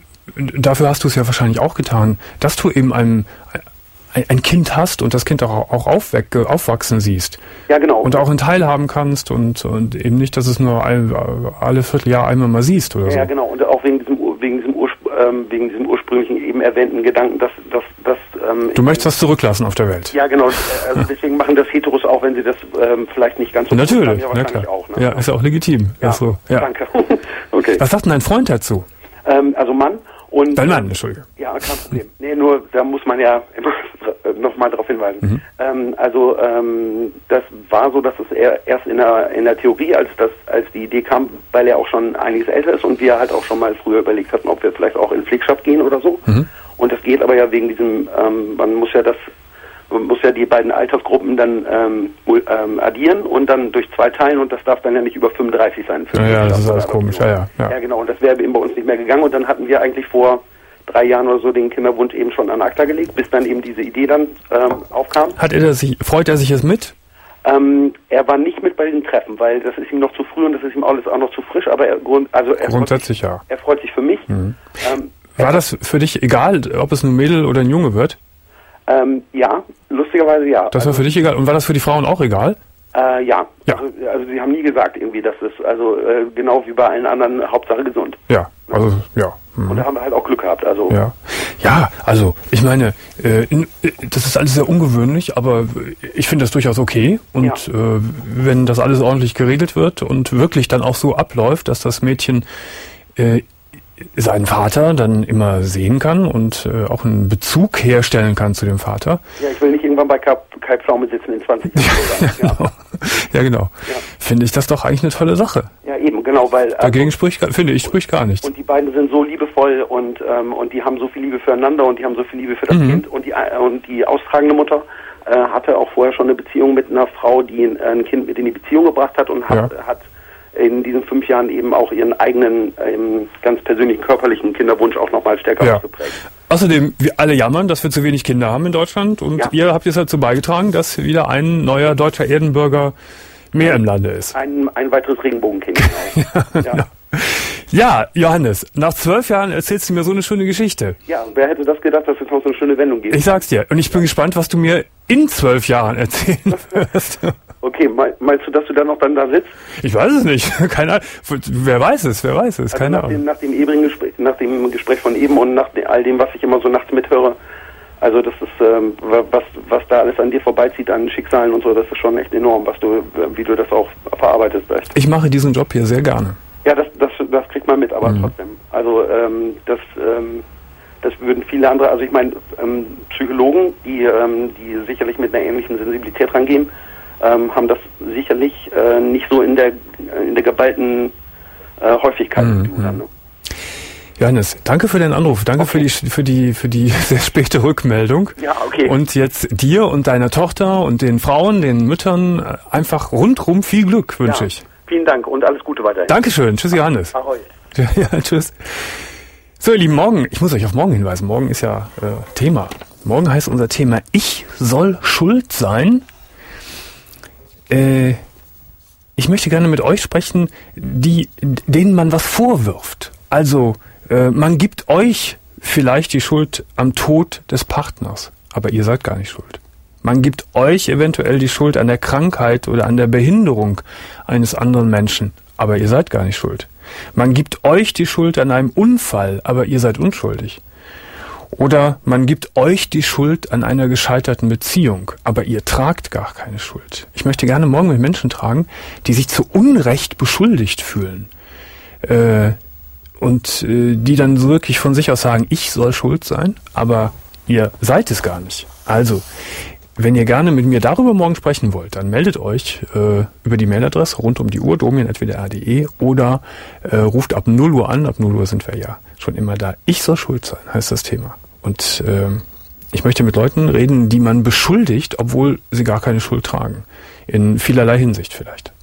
dafür hast du es ja wahrscheinlich auch getan, dass du eben ein, ein, ein Kind hast und das Kind auch, auch aufweck, aufwachsen siehst. Ja, genau. Und auch ein Teilhaben kannst und, und eben nicht, dass es nur all, alle Vierteljahr einmal mal siehst oder ja, so. Ja, genau. Und auch wegen diesem, wegen diesem, Urspr ähm, wegen diesem ursprünglichen eben erwähnten Gedanken, dass, dass, dass ähm, du möchtest was zurücklassen auf der Welt. Ja, genau. Also deswegen machen das Heteros auch, wenn sie das ähm, vielleicht nicht ganz so natürlich, haben, ja, na klar. Auch, ne? Ja, ist ja auch legitim. Ja, also, ja. Danke. Okay. Was sagt denn dein Freund dazu? Ähm, also Mann und... Dein Mann, Entschuldige. Ja, kein Problem. Nee, nur da muss man ja immer nochmal darauf hinweisen. Mhm. Ähm, also ähm, das war so, dass es eher erst in der, in der Theorie, als das, als die Idee kam, weil er auch schon einiges älter ist und wir halt auch schon mal früher überlegt hatten, ob wir vielleicht auch in Pflegschaft gehen oder so. Mhm. Und das geht aber ja wegen diesem, ähm, man muss ja das, man muss ja die beiden Altersgruppen dann ähm, ähm, addieren und dann durch zwei teilen und das darf dann ja nicht über fünfunddreißig sein. Für ja, ja, das ist alles komisch. Ja, ja, ja. ja, genau. Und das wäre eben bei uns nicht mehr gegangen und dann hatten wir eigentlich vor drei Jahren oder so den Kinderwunsch eben schon an ACTA gelegt, bis dann eben diese Idee dann ähm, aufkam. Hat er das sich, freut er sich jetzt mit? Ähm, er war nicht mit bei den Treffen, weil das ist ihm noch zu früh und das ist ihm alles auch noch zu frisch, aber er, also er grundsätzlich freut sich, ja. Er freut sich für mich. Mhm. Ähm, war das für dich egal, ob es ein Mädel oder ein Junge wird? Ähm, ja, lustigerweise ja. Das war also, für dich egal. Und war das für die Frauen auch egal? Äh, ja. ja. Also, also sie haben nie gesagt irgendwie, dass es, also äh, genau wie bei allen anderen, Hauptsache gesund. Ja, also ja. Mhm. Und da haben wir halt auch Glück gehabt. Also ja, ja, also ich meine, äh, in, das ist alles sehr ungewöhnlich, aber ich finde das durchaus okay. Und ja. äh, wenn das alles ordentlich geregelt wird und wirklich dann auch so abläuft, dass das Mädchen äh, seinen Vater dann immer sehen kann und äh, auch einen Bezug herstellen kann zu dem Vater. Ja, ich will nicht irgendwann bei Kai, Kai Pflaume sitzen in zwanzig Jahren. ja, genau. Ja, genau. Ja. Finde ich das doch eigentlich eine tolle Sache. Ja, eben, genau, weil... Dagegen also, spricht, finde ich, spricht gar nichts. Und die beiden sind so liebevoll und ähm, und die haben so viel Liebe füreinander und die haben so viel Liebe für das mhm. Kind. Und die, äh, und die austragende Mutter äh, hatte auch vorher schon eine Beziehung mit einer Frau, die ein, ein Kind mit in die Beziehung gebracht hat und hat, ja. hat in diesen fünf Jahren eben auch ihren eigenen ähm, ganz persönlichen körperlichen Kinderwunsch auch nochmal stärker ja. ausgeprägt. Außerdem, wir alle jammern, dass wir zu wenig Kinder haben in Deutschland und ja. ihr habt jetzt dazu beigetragen, dass wieder ein neuer deutscher Erdenbürger mehr im Lande ist. Ein, ein weiteres Regenbogenkind. Genau. ja, ja. Genau. Ja, Johannes, nach zwölf Jahren erzählst du mir so eine schöne Geschichte. Ja, wer hätte das gedacht, dass es noch so eine schöne Wendung gibt? Ich sag's dir. Und ich bin ja. gespannt, was du mir in zwölf Jahren erzählen wirst. Okay, meinst du, dass du dann noch dann da sitzt? Ich weiß es nicht. Keine Ahnung. Wer weiß es, wer weiß es. Also Keine nach Ahnung. Dem, nach dem ewigen Gespräch, nach dem Gespräch von eben und nach all dem, was ich immer so nachts mithöre, also das ist, ähm, was, was da alles an dir vorbeizieht, an Schicksalen und so, das ist schon echt enorm, was du, wie du das auch verarbeitest. Echt. Ich mache diesen Job hier sehr gerne. Ja, das, das, das kriegt man mit, aber mhm. trotzdem. Also ähm, das, ähm, das würden viele andere, also ich meine, ähm, Psychologen, die, ähm, die sicherlich mit einer ähnlichen Sensibilität rangehen, ähm, haben das sicherlich äh, nicht so in der in der geballten äh, Häufigkeit. Mhm. Dann, ne? Johannes, danke für den Anruf, danke okay. für die für die für die sehr späte Rückmeldung. Ja, okay. Und jetzt dir und deiner Tochter und den Frauen, den Müttern einfach rundrum viel Glück wünsche ja. ich. Vielen Dank und alles Gute weiterhin. Dankeschön, tschüss Johannes. Ahoi. Ja, ja, tschüss. So ihr Lieben, morgen, ich muss euch auf morgen hinweisen, morgen ist ja äh, Thema. Morgen heißt unser Thema Ich soll schuld sein. Äh, ich möchte gerne mit euch sprechen, die, denen man was vorwirft. Also, äh, man gibt euch vielleicht die Schuld am Tod des Partners, aber ihr seid gar nicht schuld. Man gibt euch eventuell die Schuld an der Krankheit oder an der Behinderung eines anderen Menschen, aber ihr seid gar nicht schuld. Man gibt euch die Schuld an einem Unfall, aber ihr seid unschuldig. Oder man gibt euch die Schuld an einer gescheiterten Beziehung, aber ihr tragt gar keine Schuld. Ich möchte gerne morgen mit Menschen tragen, die sich zu Unrecht beschuldigt fühlen. Äh, und äh, die dann so wirklich von sich aus sagen, ich soll schuld sein, aber ihr seid es gar nicht. Also, wenn ihr gerne mit mir darüber morgen sprechen wollt, dann meldet euch äh, über die Mailadresse rund um die Uhr, domian at w d r punkt d e oder äh, ruft ab null Uhr an. Ab null Uhr sind wir ja schon immer da. Ich soll schuld sein, heißt das Thema. Und äh, ich möchte mit Leuten reden, die man beschuldigt, obwohl sie gar keine Schuld tragen. In vielerlei Hinsicht vielleicht.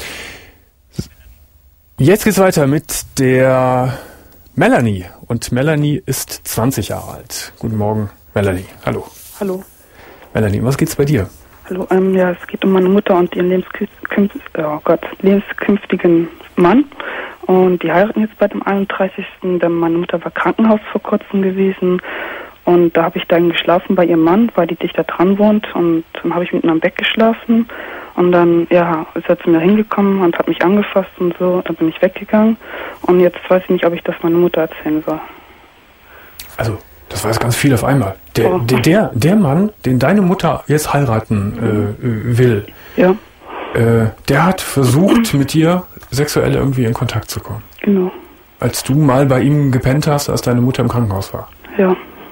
Jetzt geht's weiter mit der Melanie. Und Melanie ist zwanzig Jahre alt. Guten Morgen, Melanie. Hallo. Hallo. Melanie, was geht's bei dir? Hallo, ähm, ja, es geht um meine Mutter und ihren lebenskünftigen, oh Gott, lebenskünftigen Mann. Und die heiraten jetzt bald am einunddreißigsten Denn meine Mutter war Krankenhaus vor kurzem gewesen. Und da habe ich dann geschlafen bei ihrem Mann, weil die dichter dran wohnt. Und dann habe ich mit ihm am Bett geschlafen. Und dann, ja, ist er zu mir hingekommen und hat mich angefasst und so. Dann bin ich weggegangen. Und jetzt weiß ich nicht, ob ich das meiner Mutter erzählen soll. Also, das war jetzt ganz viel auf einmal. Der, oh. der, der, der Mann, den deine Mutter jetzt heiraten äh, will, ja. äh, der hat versucht, mit dir sexuell irgendwie in Kontakt zu kommen. Genau. Als du mal bei ihm gepennt hast, als deine Mutter im Krankenhaus war. Ja.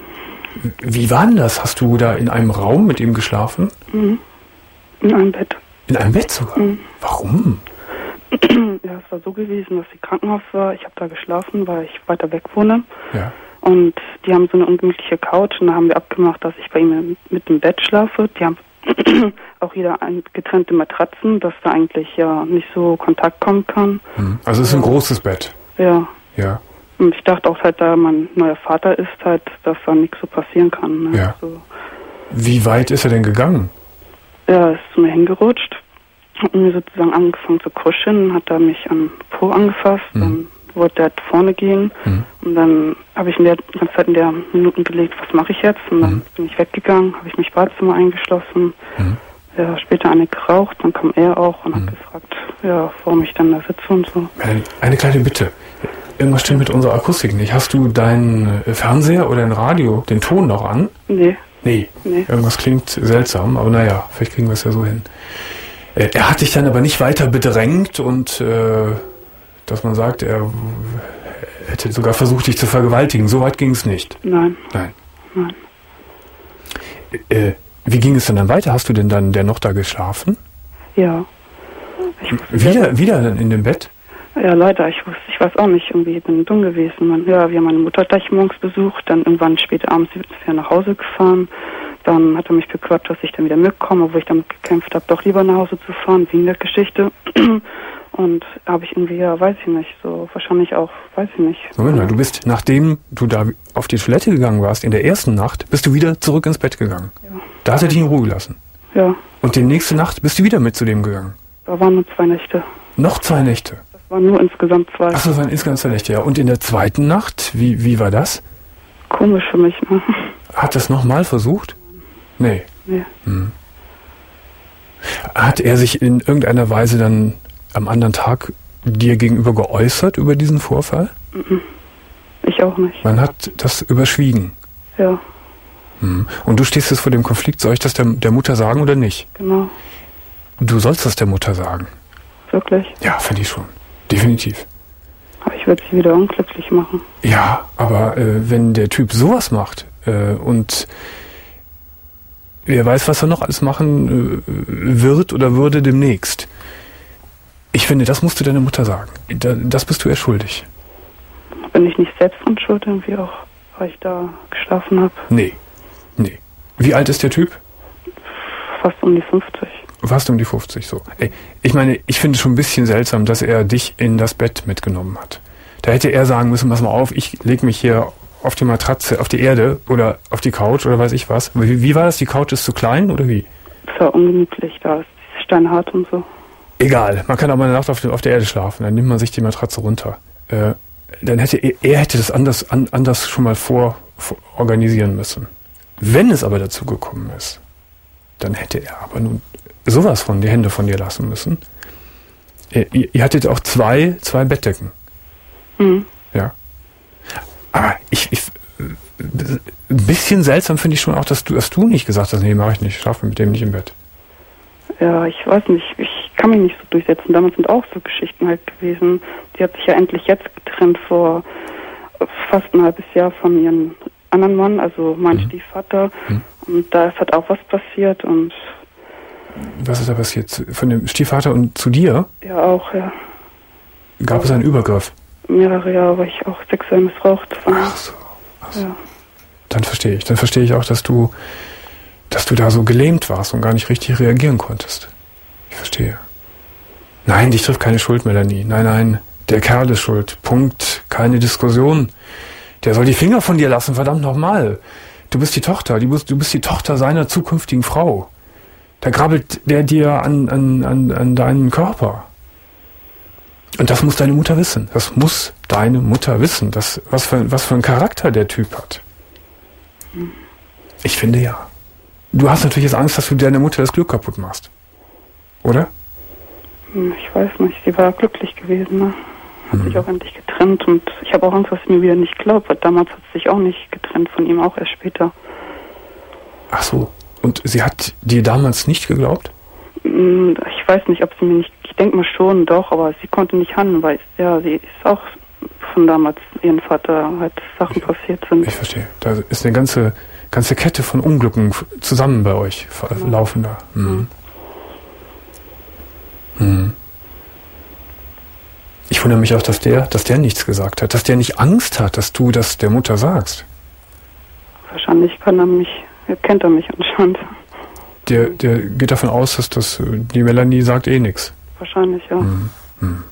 Wie war denn das? Hast du da in einem Raum mit ihm geschlafen? Mhm. In einem Bett. In einem Bett sogar? Mhm. Warum? Ja, es war so gewesen, dass sie Krankenhaus war. Ich habe da geschlafen, weil ich weiter weg wohne. Ja. Und die haben so eine ungemütliche Couch und da haben wir abgemacht, dass ich bei ihm mit dem Bett schlafe. Die haben auch jeder ein, getrennte Matratzen, dass da eigentlich ja nicht so Kontakt kommen kann. Also es ist ein großes Bett. Ja. Ja. Und ich dachte auch, halt, da mein neuer Vater ist, halt, dass da nichts so passieren kann. Ne? Ja. So. Wie weit ist er denn gegangen? Ja, er ist zu mir hingerutscht, hat mir sozusagen angefangen zu kuscheln, hat er mich am Po angefasst, mhm. dann wollte er halt vorne gehen mhm. und dann habe ich in der ganze Zeit in der Minuten gelegt, was mache ich jetzt? Und dann mhm. bin ich weggegangen, habe ich mich im Badezimmer eingeschlossen, mhm. ja, später eine geraucht, dann kam er auch und mhm. hat gefragt, ja, warum ich dann da sitze und so. Eine kleine Bitte. Irgendwas stimmt mit unserer Akustik nicht. Hast du deinen Fernseher oder dein Radio, den Ton noch an? Nee. Nee. nee. Irgendwas klingt seltsam, aber naja, vielleicht kriegen wir es ja so hin. Er hat dich dann aber nicht weiter bedrängt und äh, dass man sagt, er hätte sogar versucht, dich zu vergewaltigen. So weit ging es nicht. Nein. Nein. Nein. Äh, wie ging es denn dann weiter? Hast du denn dann der noch da geschlafen? Ja. Ich wieder, wieder dann in dem Bett? Ja, leider. Ich wusste, ich weiß auch nicht, irgendwie bin dumm gewesen. Man, ja, wir haben meine Mutter gleich morgens besucht, dann irgendwann spät abends sind wir nach Hause gefahren. Dann hat er mich bequatscht, dass ich dann wieder mitkomme, obwohl ich damit gekämpft habe, doch lieber nach Hause zu fahren, wegen der Geschichte. Und habe ich irgendwie, ja, weiß ich nicht, so wahrscheinlich auch, weiß ich nicht. Moment mal, du bist, nachdem du da auf die Toilette gegangen warst, in der ersten Nacht, bist du wieder zurück ins Bett gegangen. Ja. Da hat er dich in Ruhe gelassen. Ja. Und die nächste Nacht bist du wieder mit zu dem gegangen. Da waren nur zwei Nächte. Noch zwei Nächte? Das waren nur insgesamt zwei. Ach so, das waren insgesamt zwei Nächte, ja. Und in der zweiten Nacht, wie, wie war das? Komisch für mich, ne? Hat das nochmal versucht? Nee. Nee. Hm. Hat er sich in irgendeiner Weise dann am anderen Tag dir gegenüber geäußert über diesen Vorfall? Ich auch nicht. Man hat das überschwiegen? Ja. Hm. Und du stehst jetzt vor dem Konflikt, soll ich das der, der Mutter sagen oder nicht? Genau. Du sollst das der Mutter sagen? Wirklich? Ja, finde ich schon. Definitiv. Aber ich würde sie wieder unglücklich machen. Ja, aber äh, wenn der Typ sowas macht äh, und wer weiß, was er noch alles machen äh, wird oder würde demnächst. Ich finde, das musst du deiner Mutter sagen. Da, das bist du ihr schuldig. Bin ich nicht selbst dran schuld, irgendwie auch, weil ich da geschlafen habe? Nee, nee. Wie alt ist der Typ? Fast um die fünfzig. Fast um die fünfzig, so. Ey, ich meine, ich finde es schon ein bisschen seltsam, dass er dich in das Bett mitgenommen hat. Da hätte er sagen müssen, pass mal auf, ich leg mich hier auf die Matratze, auf die Erde oder auf die Couch oder weiß ich was. Wie, wie war das? Die Couch ist zu klein oder wie? Es war ungemütlich, da ist steinhart und so. Egal, man kann auch mal eine Nacht auf, auf der Erde schlafen, dann nimmt man sich die Matratze runter. Äh, dann hätte er, er hätte das anders, an, anders schon mal vor, vor organisieren müssen. Wenn es aber dazu gekommen ist, dann hätte er aber nun sowas von die Hände von dir lassen müssen. Ihr, ihr hattet auch zwei, zwei Bettdecken. Mhm. Ja. Aber ich, ich ein bisschen seltsam finde ich schon auch, dass du, dass du nicht gesagt hast, nee, mach ich nicht, ich schlafe mit dem nicht im Bett. Ja, ich weiß nicht, ich kann mich nicht so durchsetzen. Damals sind auch so Geschichten halt gewesen. Die hat sich ja endlich jetzt getrennt vor fast ein halbes Jahr von ihrem anderen Mann, also mein mhm. Stiefvater. Mhm. Und da ist halt auch was passiert und... Was ist da passiert? Von dem Stiefvater und zu dir? Ja, auch, ja. Gab ja. es einen Übergriff? Mehrere Jahre war ich auch sexuell missbraucht. Von Ach so. Ach so. Ja. Dann verstehe ich. Dann verstehe ich auch, dass du, dass du da so gelähmt warst und gar nicht richtig reagieren konntest. Ich verstehe. Nein, dich trifft keine Schuld, Melanie. Nein, nein, der Kerl ist schuld. Punkt. Keine Diskussion. Der soll die Finger von dir lassen, verdammt nochmal. Du bist die Tochter. Du bist, du bist die Tochter seiner zukünftigen Frau. Da grabbelt der dir an, an, an, an deinen Körper. Und das muss deine Mutter wissen. Das muss deine Mutter wissen, dass, was, für, was für einen Charakter der Typ hat. Ich finde ja. Du hast natürlich jetzt Angst, dass du deiner Mutter das Glück kaputt machst. Oder? Ich weiß nicht. Sie war glücklich gewesen. Ne? Hat hm. sich auch endlich getrennt. Und ich habe auch Angst, dass sie mir wieder nicht glaubt. Weil damals hat sie sich auch nicht getrennt von ihm, auch erst später. Ach so. Und sie hat dir damals nicht geglaubt? Ich weiß nicht, ob sie mir nicht, ich denke mal schon, doch, aber sie konnte nicht handeln, weil ja, sie ist auch von damals ihren Vater halt Sachen ich, passiert sind. Ich verstehe. Da ist eine ganze ganze Kette von Unglücken zusammen bei euch laufen da. Mhm. Mhm. Ich wundere mich auch, dass der, dass der nichts gesagt hat, dass der nicht Angst hat, dass du das der Mutter sagst. Wahrscheinlich kann er mich, kennt er mich anscheinend. Der, der geht davon aus, dass das, die Melanie sagt eh nichts. Wahrscheinlich, ja. Hm, hm.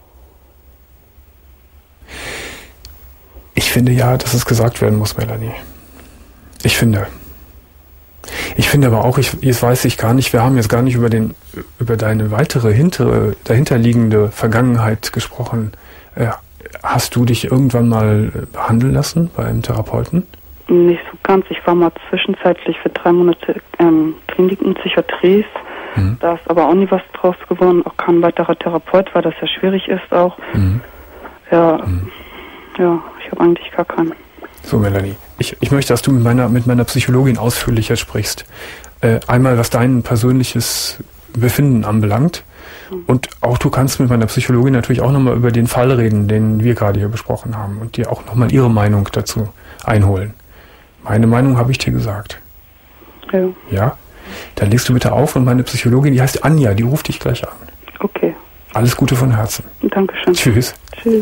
Ich finde ja, dass es gesagt werden muss, Melanie. Ich finde. Ich finde aber auch, ich, jetzt weiß ich gar nicht, wir haben jetzt gar nicht über den, über deine weitere hintere, dahinterliegende Vergangenheit gesprochen. Äh, hast du dich irgendwann mal behandeln lassen bei einem Therapeuten? Nicht so ganz. Ich war mal zwischenzeitlich für drei Monate ähm, Klinik in Psychiatrie. Mhm. Da ist aber auch nie was draus geworden. Auch kein weiterer Therapeut, weil das ja schwierig ist auch. Mhm. Ja, mhm. ja, ich habe eigentlich gar keinen. So, Melanie, ich, ich möchte, dass du mit meiner, mit meiner Psychologin ausführlicher sprichst. Äh, einmal, was dein persönliches Befinden anbelangt. Mhm. Und auch du kannst mit meiner Psychologin natürlich auch nochmal über den Fall reden, den wir gerade hier besprochen haben. Und dir auch nochmal ihre Meinung dazu einholen. Meine Meinung habe ich dir gesagt. Ja. Ja? Dann legst du bitte auf und meine Psychologin, die heißt Anja, die ruft dich gleich an. Okay. Alles Gute von Herzen. Dankeschön. Tschüss. Tschüss.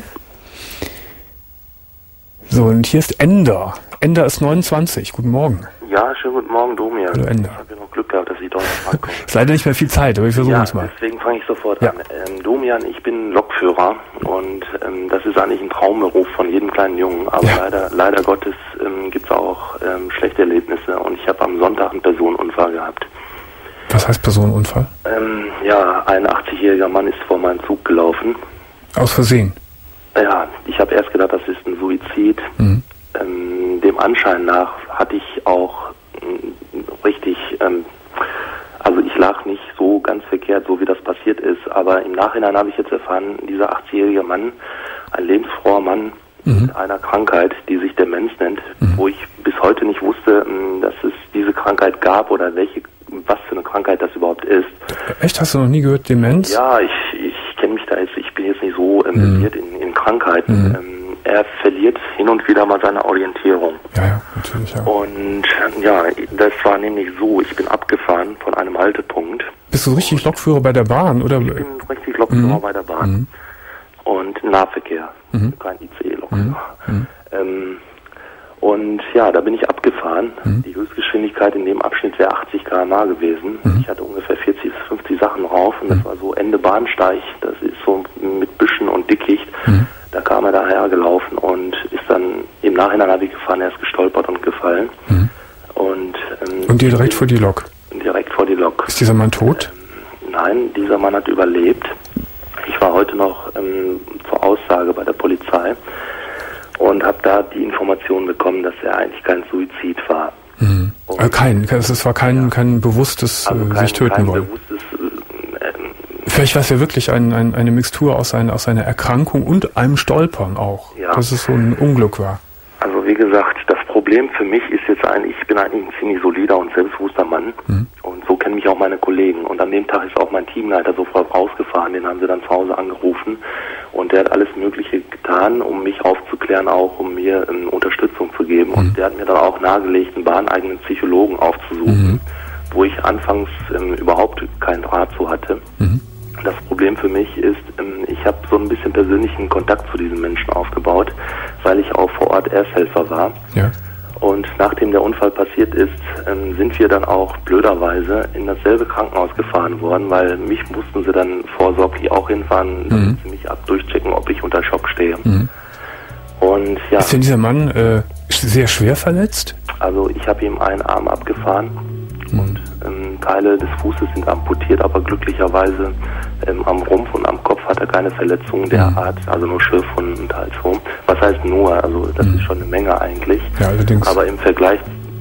So, und hier ist Ender. Ender ist neunundzwanzig. Guten Morgen. Ja, schönen guten Morgen, Domian. Hallo, Ender. Ich habe ja noch Glück gehabt, dass ich doch noch rankomme. Ist leider nicht mehr viel Zeit, aber ich versuche ja, es mal. Deswegen fange ich sofort ja. an. Ähm, Domian, ich bin Lokführer und ähm, das ist eigentlich ein Traumberuf von jedem kleinen Jungen. Aber ja. leider, leider Gottes ähm, gibt es auch ähm, schlechte Erlebnisse und ich habe am Sonntag einen Personenunfall gehabt. Was heißt Personenunfall? Ähm, ja, ein achtzigjähriger Mann ist vor meinen Zug gelaufen. Aus Versehen? Ja, ich habe erst gedacht, das ist ein Suizid. Mhm. Ähm, dem Anschein nach hatte ich auch ähm, richtig, ähm, also ich lag nicht so ganz verkehrt, so wie das passiert ist, aber im Nachhinein habe ich jetzt erfahren, dieser achtzigjährige Mann, ein lebensfroher Mann mhm. mit einer Krankheit, die sich Demenz nennt, mhm. wo ich bis heute nicht wusste, ähm, dass es diese Krankheit gab oder welche, was für eine Krankheit das überhaupt ist. Echt? Hast du noch nie gehört, Demenz? Ja, ich, ich kenne mich da jetzt, ich bin jetzt nicht so ähm, mhm. in, in Krankheiten. Mhm. Ähm, er verliert hin und wieder mal seine Orientierung. Ja, ja, natürlich, ja. Und ja, das war nämlich so, ich bin abgefahren von einem Haltepunkt. Bist du richtig Lokführer bei der Bahn, oder? Ich bin richtig Lokführer mhm. bei der Bahn. Mhm. Und Nahverkehr, mhm. kein I C E-Lokführer. Mhm. Ähm, und ja, da bin ich abgefahren. Mhm. Die Höchstgeschwindigkeit in dem Abschnitt wäre achtzig Kilometer pro Stunde gewesen. Mhm. Ich hatte ungefähr vierzig bis fünfzig Sachen rauf und das mhm. war so Ende Bahnsteig. Das ist so mit Büschen und Dickicht. Mhm. Da kam er daher gelaufen und ist dann, im Nachhinein habe ich gefahren, er ist gestolpert und gefallen. Mhm. Und, ähm, und dir direkt vor die Lok? Direkt vor die Lok. Ist dieser Mann tot? Ähm, nein, dieser Mann hat überlebt. Ich war heute noch ähm, zur Aussage bei der Polizei und habe da die Information bekommen, dass er eigentlich kein Suizid war. Mhm. Äh, kein, es war kein, ja. kein bewusstes also kein, sich töten kein wollen. Bewusstes, Vielleicht war es ja wirklich ein, ein, eine Mixtur aus, ein, aus einer Erkrankung und einem Stolpern auch, ja. dass es so ein Unglück war. Also wie gesagt, das Problem für mich ist jetzt eigentlich, ich bin eigentlich ein ziemlich solider und selbstbewusster Mann mhm. und so kennen mich auch meine Kollegen. Und an dem Tag ist auch mein Teamleiter sofort rausgefahren, den haben sie dann zu Hause angerufen und der hat alles Mögliche getan, um mich aufzuklären, auch um mir ähm, Unterstützung zu geben. Mhm. Und der hat mir dann auch nahegelegt, einen bahneigenen Psychologen aufzusuchen, mhm. wo ich anfangs ähm, überhaupt keinen Draht zu hatte. Mhm. Das Problem für mich ist, ich habe so ein bisschen persönlichen Kontakt zu diesen Menschen aufgebaut, weil ich auch vor Ort Ersthelfer war. Ja. Und nachdem der Unfall passiert ist, sind wir dann auch blöderweise in dasselbe Krankenhaus gefahren worden, weil mich mussten sie dann vorsorglich auch hinfahren, damit mhm. sie mich ab durchchecken, ob ich unter Schock stehe. Mhm. Und ja. Ist denn dieser Mann äh, sehr schwer verletzt? Also ich habe ihm einen Arm abgefahren. Und ähm, Teile des Fußes sind amputiert, aber glücklicherweise ähm, am Rumpf und am Kopf hat er keine Verletzungen der mhm. Art, also nur Schürfwunden und halt so. Was heißt nur? Also das mhm. ist schon eine Menge eigentlich. Ja, allerdings. Aber im Vergleich,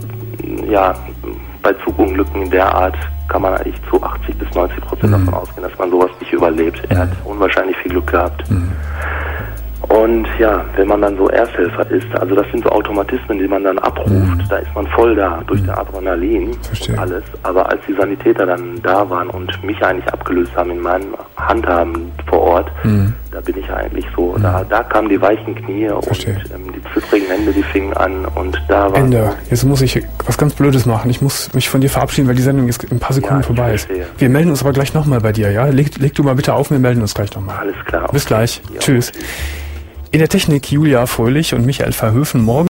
ja, bei Zugunglücken in der Art kann man eigentlich zu achtzig bis neunzig Prozent mhm. davon ausgehen, dass man sowas nicht überlebt. Er mhm. hat unwahrscheinlich viel Glück gehabt. Mhm. Und ja, wenn man dann so Ersthelfer ist, also das sind so Automatismen, die man dann abruft, mhm. da ist man voll da, durch mhm. der Adrenalin, Verstehe. alles. Aber als die Sanitäter dann da waren und mich eigentlich abgelöst haben in meinem Handhaben vor Ort, mhm. da bin ich eigentlich so, mhm. da, da kamen die weichen Knie Verstehe. und ähm, die zittrigen Hände, die fingen an und da war... Ende. Jetzt muss ich was ganz Blödes machen. Ich muss mich von dir verabschieden, weil die Sendung jetzt in ein paar Sekunden ja, vorbei ist. Wir melden uns aber gleich nochmal bei dir, ja? Leg, leg du mal bitte auf, wir melden uns gleich nochmal. Alles klar. Bis gleich. Ja. Tschüss. In der Technik Julia Fröhlich und Michael Verhöfen. Morgen